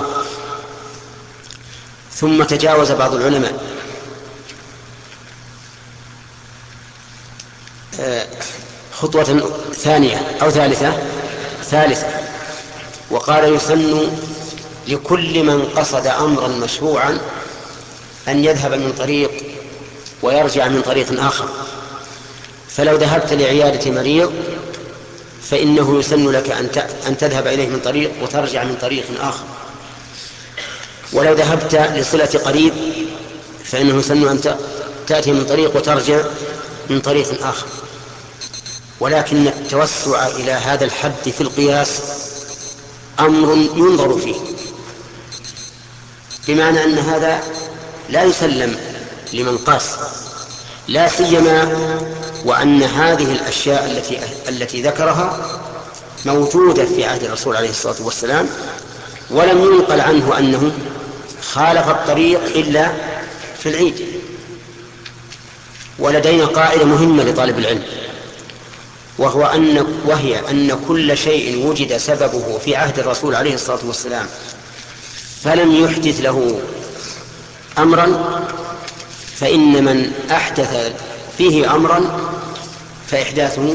ثم تجاوز بعض العلماء خطوة ثانية أو ثالثة ثالثة وقال يسن لكل من قصد أمرا مشروعا أن يذهب من طريق ويرجع من طريق آخر. فلو ذهبت لعيادة مريض فإنه يسن لك أن تذهب إليه من طريق وترجع من طريق آخر، ولو ذهبت لصلة قريب فإنه يسن أن تأتي من طريق وترجع من طريق آخر. ولكن التوسع إلى هذا الحد في القياس أمر ينظر فيه، بمعنى أن هذا لا يسلم لمن قاس، لا سيما وأن هذه الأشياء التي التي ذكرها موجودة في عهد الرسول عليه الصلاة والسلام، ولم ينقل عنه أنه خالف الطريق إلا في العيد. ولدينا قاعدة مهمة لطالب العلم، وهو أن وهي أن كل شيء وجد سببه في عهد الرسول عليه الصلاة والسلام فلم يحدث له أمرا، فإن من أحدث فيه أمرا فإحداثه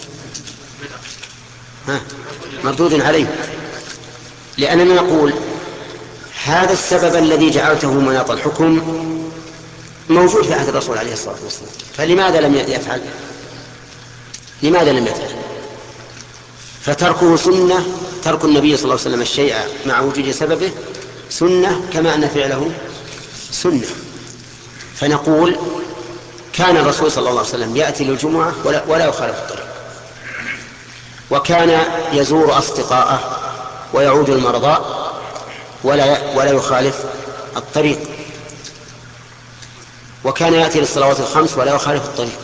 مردود عليه. لأننا نقول هذا السبب الذي جعلته مناط الحكم موجود في عهد الرسول عليه الصلاة والسلام، فلماذا لم يفعل؟ لماذا لم يفعل؟ فتركه سنة، ترك النبي صلى الله عليه وسلم الشيء مع وجود سببه سنة كما أن فعله سنة. فنقول كان الرسول صلى الله عليه وسلم يأتي للجمعة ولا, ولا يخالف الطريق، وكان يزور أصدقاءه ويعود المرضى ولا, ولا يخالف الطريق، وكان يأتي للصلوات الخمس ولا يخالف الطريق.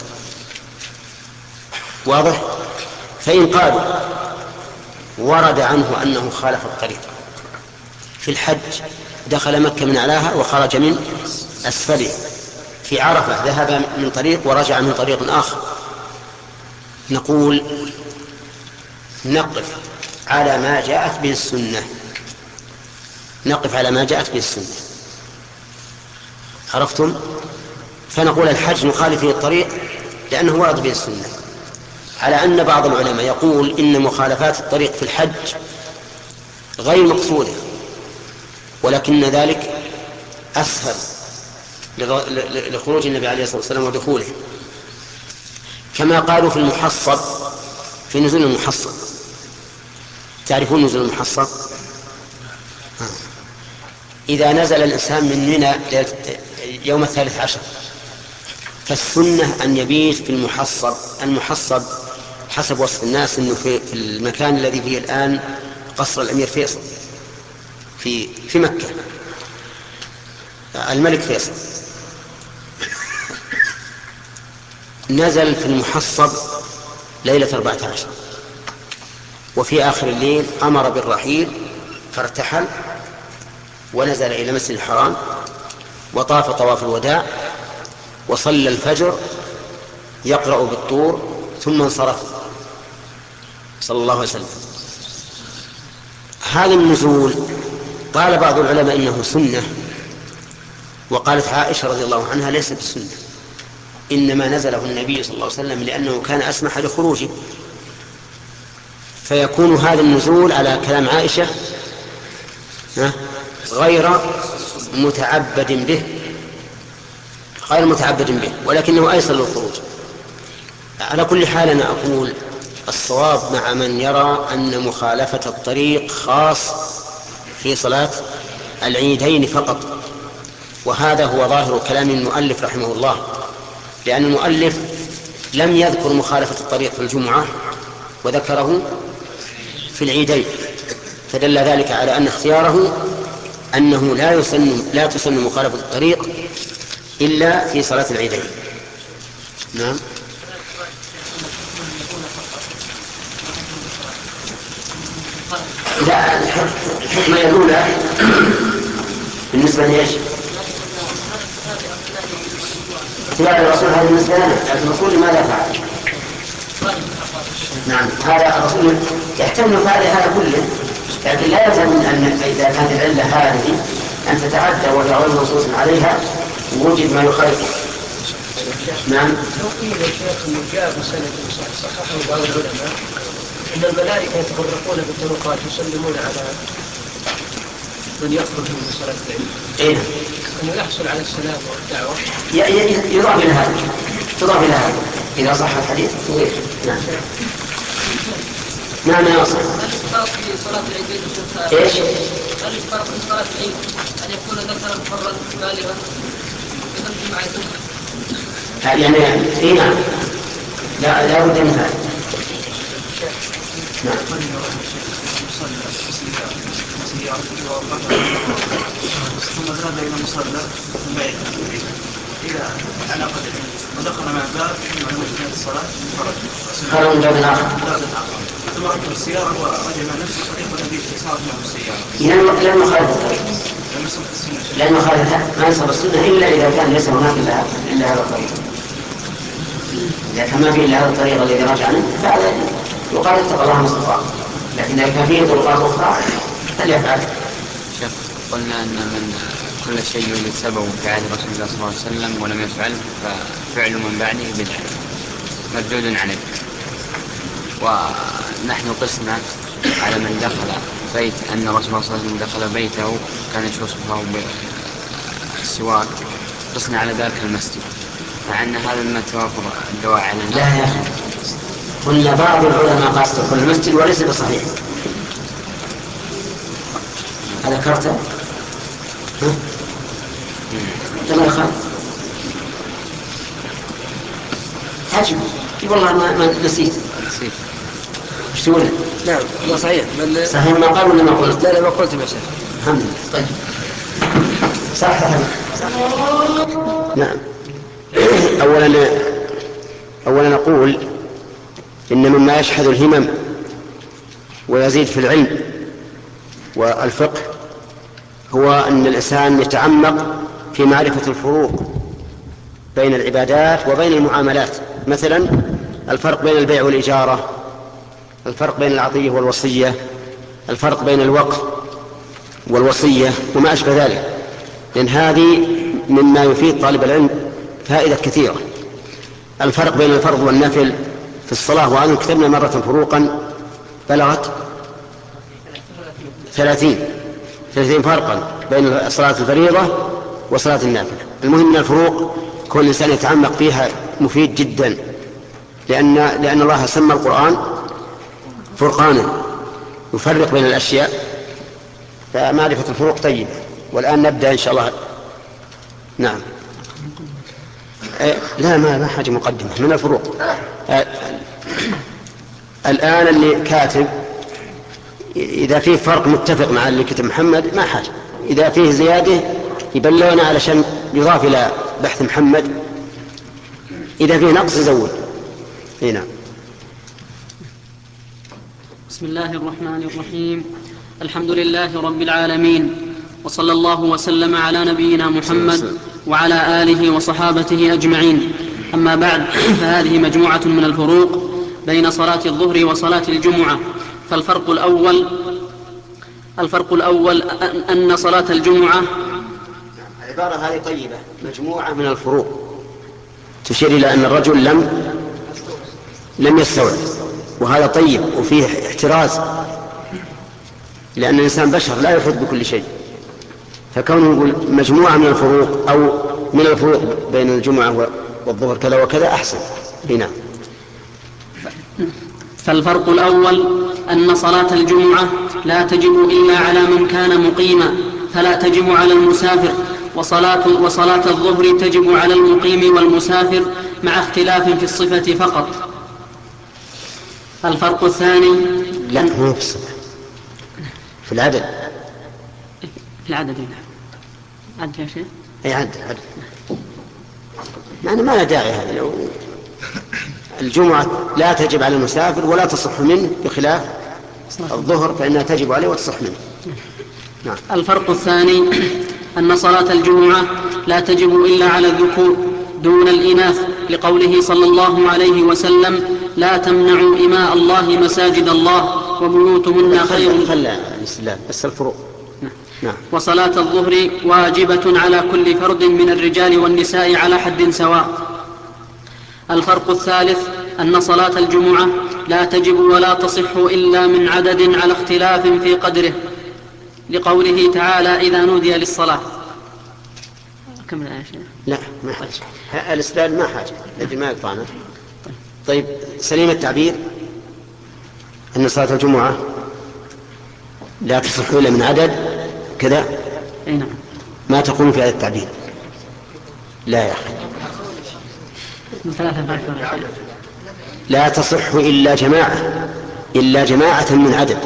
واضح؟ فإن قالوا ورد عنه أنه خالف الطريق في الحج، دخل مكة من أعلاها وخرج من أسفلها، في عرفة ذهب من طريق ورجع من طريق آخر، نقول نقف على ما جاءت به السنة، نقف على ما جاءت به السنة. عرفتم؟ فنقول الحج نخالف فيه الطريق لأنه ورد به السنة، على أن بعض العلماء يقول إن مخالفات الطريق في الحج غير مقصودة، ولكن ذلك أسهل لخروج النبي عليه الصلاة والسلام ودخوله، كما قالوا في المحصب، في نزول المحصب. تعرفون نزول المحصب؟ إذا نزل الإنسان من منى يوم الثالث عشر فالسنة أن يبيت في المحصب. المحصب حسب وصف الناس أنه في المكان الذي فيه الآن قصر الأمير فيصل في في مكة، الملك فيصل نزل في المحصب ليلة أربعة عشر، وفي آخر الليل أمر بالرحيل فارتحل ونزل إلى مسجد الحرام وطاف طواف الوداع وصلى الفجر يقرأ بالطور ثم انصرف صلى الله عليه وسلم. هذا النزول قال بعض العلماء إنه سنة، وقالت عائشة رضي الله عنها ليس بالسنة، إنما نزله النبي صلى الله عليه وسلم لأنه كان أسمح لخروجه، فيكون هذا النزول على كلام عائشة غير متعبد به غير متعبد به ولكنه أيسر للخروج. على كل حال أنا أقول الصواب مع من يرى أن مخالفة الطريق خاص في صلاة العيدين فقط، وهذا هو ظاهر كلام المؤلف رحمه الله، لأن المؤلف لم يذكر مخالفة الطريق في الجمعة وذكره في العيدين، فدل ذلك على أن اختياره أنه لا يسن لا تسن مخالفة الطريق إلا في صلاة العيدين. نعم. لا، الحكمة الأولى بالنسبة لإيش؟ اتباع الرسول هذا بالنسبة لنا، لكن الرسول لماذا فعل؟ نعم، هذا الرسول يحتمل فعل هذا كله، لكن لا يلزم أن إذا كانت العلة هذه أن تتعدى وهي غير منصوص عليها ووجد ما يخالفه. نعم. لو قيل يا شيخ أنه جاء بسند صححه بعض العلماء أن الملائكة يتفرقون بالطرقات يسلمون على من يخرج من صلاة العيد. إيه. أنه يحصل على السلام والدعوة. يضاف إلى هذا، تضاف إلى هذا إذا صح الحديث تضيف. نعم. نعم يا أصلا. هل يشترط في صلاة العيد إيش؟ هل يشترط في صلاة العيد أن يكون ذكرا حرا بالغا مثل جماعة؟ يعني إيه نعم. لا لا بد من هذا. نعم. ثم ذهب إلى مصلى إلى على قدمه ودخل مع باب من الصلاة خرج من باب آخر. ثم ركب السيارة ورجع مع نفس الطريق والذي صارت معه السيارة. لأنه لم يخالف الطريق. لأنه خالف ما يصل السنة إلا إذا كان ليس هناك إلا هذا الطريق. إذا كان ما فيه إلا هذا الطريق الذي رجع عنه فهذا يقال اتقى الله ما استطاع. لكن إذا كان فيه طرقات أخرى فليفعل. شيخ قلنا أن من كل شيء يوجد سبب في عهد رسول الله صلى الله عليه وسلم ولم يفعله ففعل من بعده بدعة مردود عليه. ونحن قسنا على من دخل بيت أن رسول الله صلى الله عليه وسلم دخل بيته كان يشوفه بالسواك، قسنا على ذلك المسجد، مع أن هذا مما توافر الدواء على النار. لا يا أخي، قلنا بعض العلماء قاس دخول المسجد وليس بصحيح. هذا كرته؟ ها؟ لما يخاف حاجب والله ما, ما نسيت نسيت ايش تقول؟ نعم لا صحيح بل... صحيح ما قال ولا ما قلت؟ لا لا ما قلت يا شيخ. الحمد لله. طيب صح صح. نعم. اولا اولا نقول ان مما يشحذ الهمم ويزيد في العلم والفقه هو ان الانسان يتعمق في معرفة الفروق بين العبادات وبين المعاملات. مثلا الفرق بين البيع والإجارة، الفرق بين العطية والوصية، الفرق بين الوقف والوصية وما أشبه ذلك، لأن هذه مما يفيد طالب العلم فائدة كثيرة. الفرق بين الفرض والنفل في الصلاة، وأن كتبنا مرة فروقا بلغت ثلاثين ثلاثين فرقا بين صلاة الفريضة وصلاة النافلة. المهم من الفروق كل الإنسان يتعمق فيها مفيد جدا، لأن, لأن الله سمى القرآن فرقانا يفرق بين الأشياء، فمعرفة الفروق طيب. والآن نبدأ إن شاء الله. نعم. لا ما ما حاجة مقدمة من الفروق. الآن اللي كاتب إذا فيه فرق متفق مع اللي كتب محمد ما حاجة، إذا فيه زيادة يبلغنا علشان يضاف إلى بحث محمد، إذا فيه نقص يزود. هنا. بسم الله الرحمن الرحيم. الحمد لله رب العالمين، وصلى الله وسلم على نبينا محمد وعلى آله وصحابته أجمعين. أما بعد، فهذه مجموعة من الفروق بين صلاة الظهر وصلاة الجمعة. فالفرق الأول الفرق الأول أن صلاة الجمعة، العبارة هذه طيبة، مجموعة من الفروق تشير إلى أن الرجل لم لم يستوعب، وهذا طيب وفيه احتراز، لأن الإنسان بشر لا يحيط بكل شيء. فكونه يقول مجموعة من الفروق أو من الفروق بين الجمعة والظهر كذا وكذا أحسن. هنا. فالفرق الأول أن صلاة الجمعة لا تجب إلا على من كان مقيما، فلا تجب على المسافر، وصلاة, وصلاة الظهر تجب على المقيم والمسافر مع اختلاف في الصفة فقط. الفرق الثاني لا مو في الصفة، في العدد. في العدد عدد يا شيخ؟ أي عدد عدد يعني ما له داعي هذا. لو الجمعة لا تجب على المسافر ولا تصح منه، بخلاف الظهر فإنها تجب عليه وتصح منه. نعم. الفرق الثاني أن صلاة الجمعة لا تجب إلا على الذكور دون الإناث، لقوله صلى الله عليه وسلم: لا تمنعوا إماء الله مساجد الله وبيوتهن خير. خلى الإسلام بس الفروق. نعم. وصلاة الظهر واجبة على كل فرد من الرجال والنساء على حد سواء. الفرق الثالث أن صلاة الجمعة لا تجب ولا تصح إلا من عدد على اختلاف في قدره، لقوله تعالى: إذا نودي للصلاة. كم الآية؟ لا ما حاجة، الإسلام ما حاجة الذي ما يقطعنا. طيب سليم التعبير أن صلاة الجمعة لا تصح إلا من عدد كذا. أي نعم. ما تقول في هذا التعبير؟ لا يا أخي، لا تصح إلا جماعة إلا جماعة من عدد.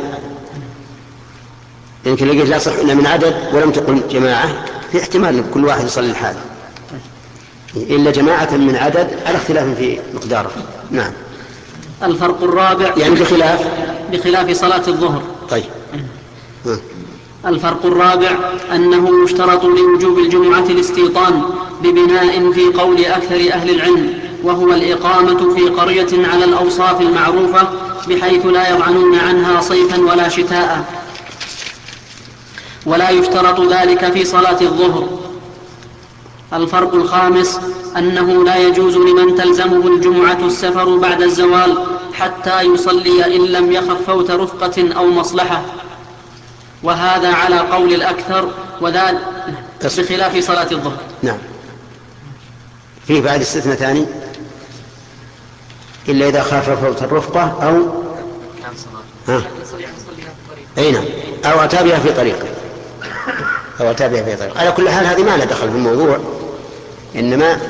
يمكن يعني لقيت لا تصح إلا من عدد ولم تقل جماعة، في احتمال أن كل واحد يصلي لحاله، إلا جماعة من عدد على اختلاف في مقداره. نعم. الفرق الرابع يعني بخلاف بخلاف صلاة الظهر. طيب. الفرق الرابع أنه يشترط لوجوب الجمعة الاستيطان ببناء في قول أكثر أهل العلم، وهو الإقامة في قرية على الأوصاف المعروفة بحيث لا يضعنون عنها صيفا ولا شتاء. ولا يشترط ذلك في صلاة الظهر. الفرق الخامس أنه لا يجوز لمن تلزمه الجمعة السفر بعد الزوال حتى يصلي إن لم يخف فوت رفقة أو مصلحة، وهذا على قول الأكثر، وذلك بخلاف صلاة الظهر. نعم. فيه بعد استثناء ثاني إلا إذا خاف فوت الرفقة أو ها. أي نعم، أو أتى بها في طريقه أو أتى بها في طريقه. على كل حال هذه ما لها دخل في الموضوع، إنما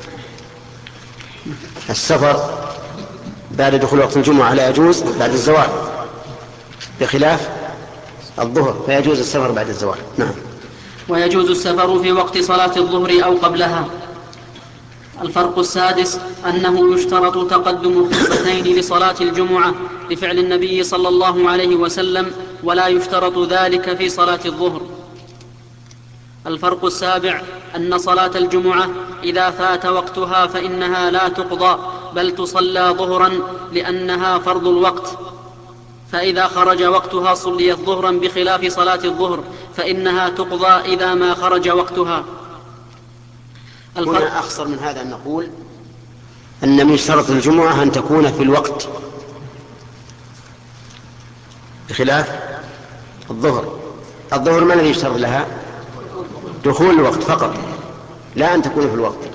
السفر بعد دخول وقت الجمعة لا يجوز بعد الزوال بخلاف الظهر، فيجوز السفر بعد الزوال. نعم. ويجوز السفر في وقت صلاة الظهر أو قبلها. الفرق السادس أنه يشترط تقدم خطبتين لصلاة الجمعة لفعل النبي صلى الله عليه وسلم، ولا يشترط ذلك في صلاة الظهر. الفرق السابع أن صلاة الجمعة إذا فات وقتها فإنها لا تقضى بل تصلى ظهرا لأنها فرض الوقت، فإذا خرج وقتها صليت ظهرا بخلاف صلاة الظهر فإنها تقضى إذا ما خرج وقتها. هنا أخصر من هذا أن نقول أن من شرط الجمعة أن تكون في الوقت بخلاف الظهر. الظهر ما الذي يشترط لها؟ دخول الوقت فقط، لا أن تكون في الوقت.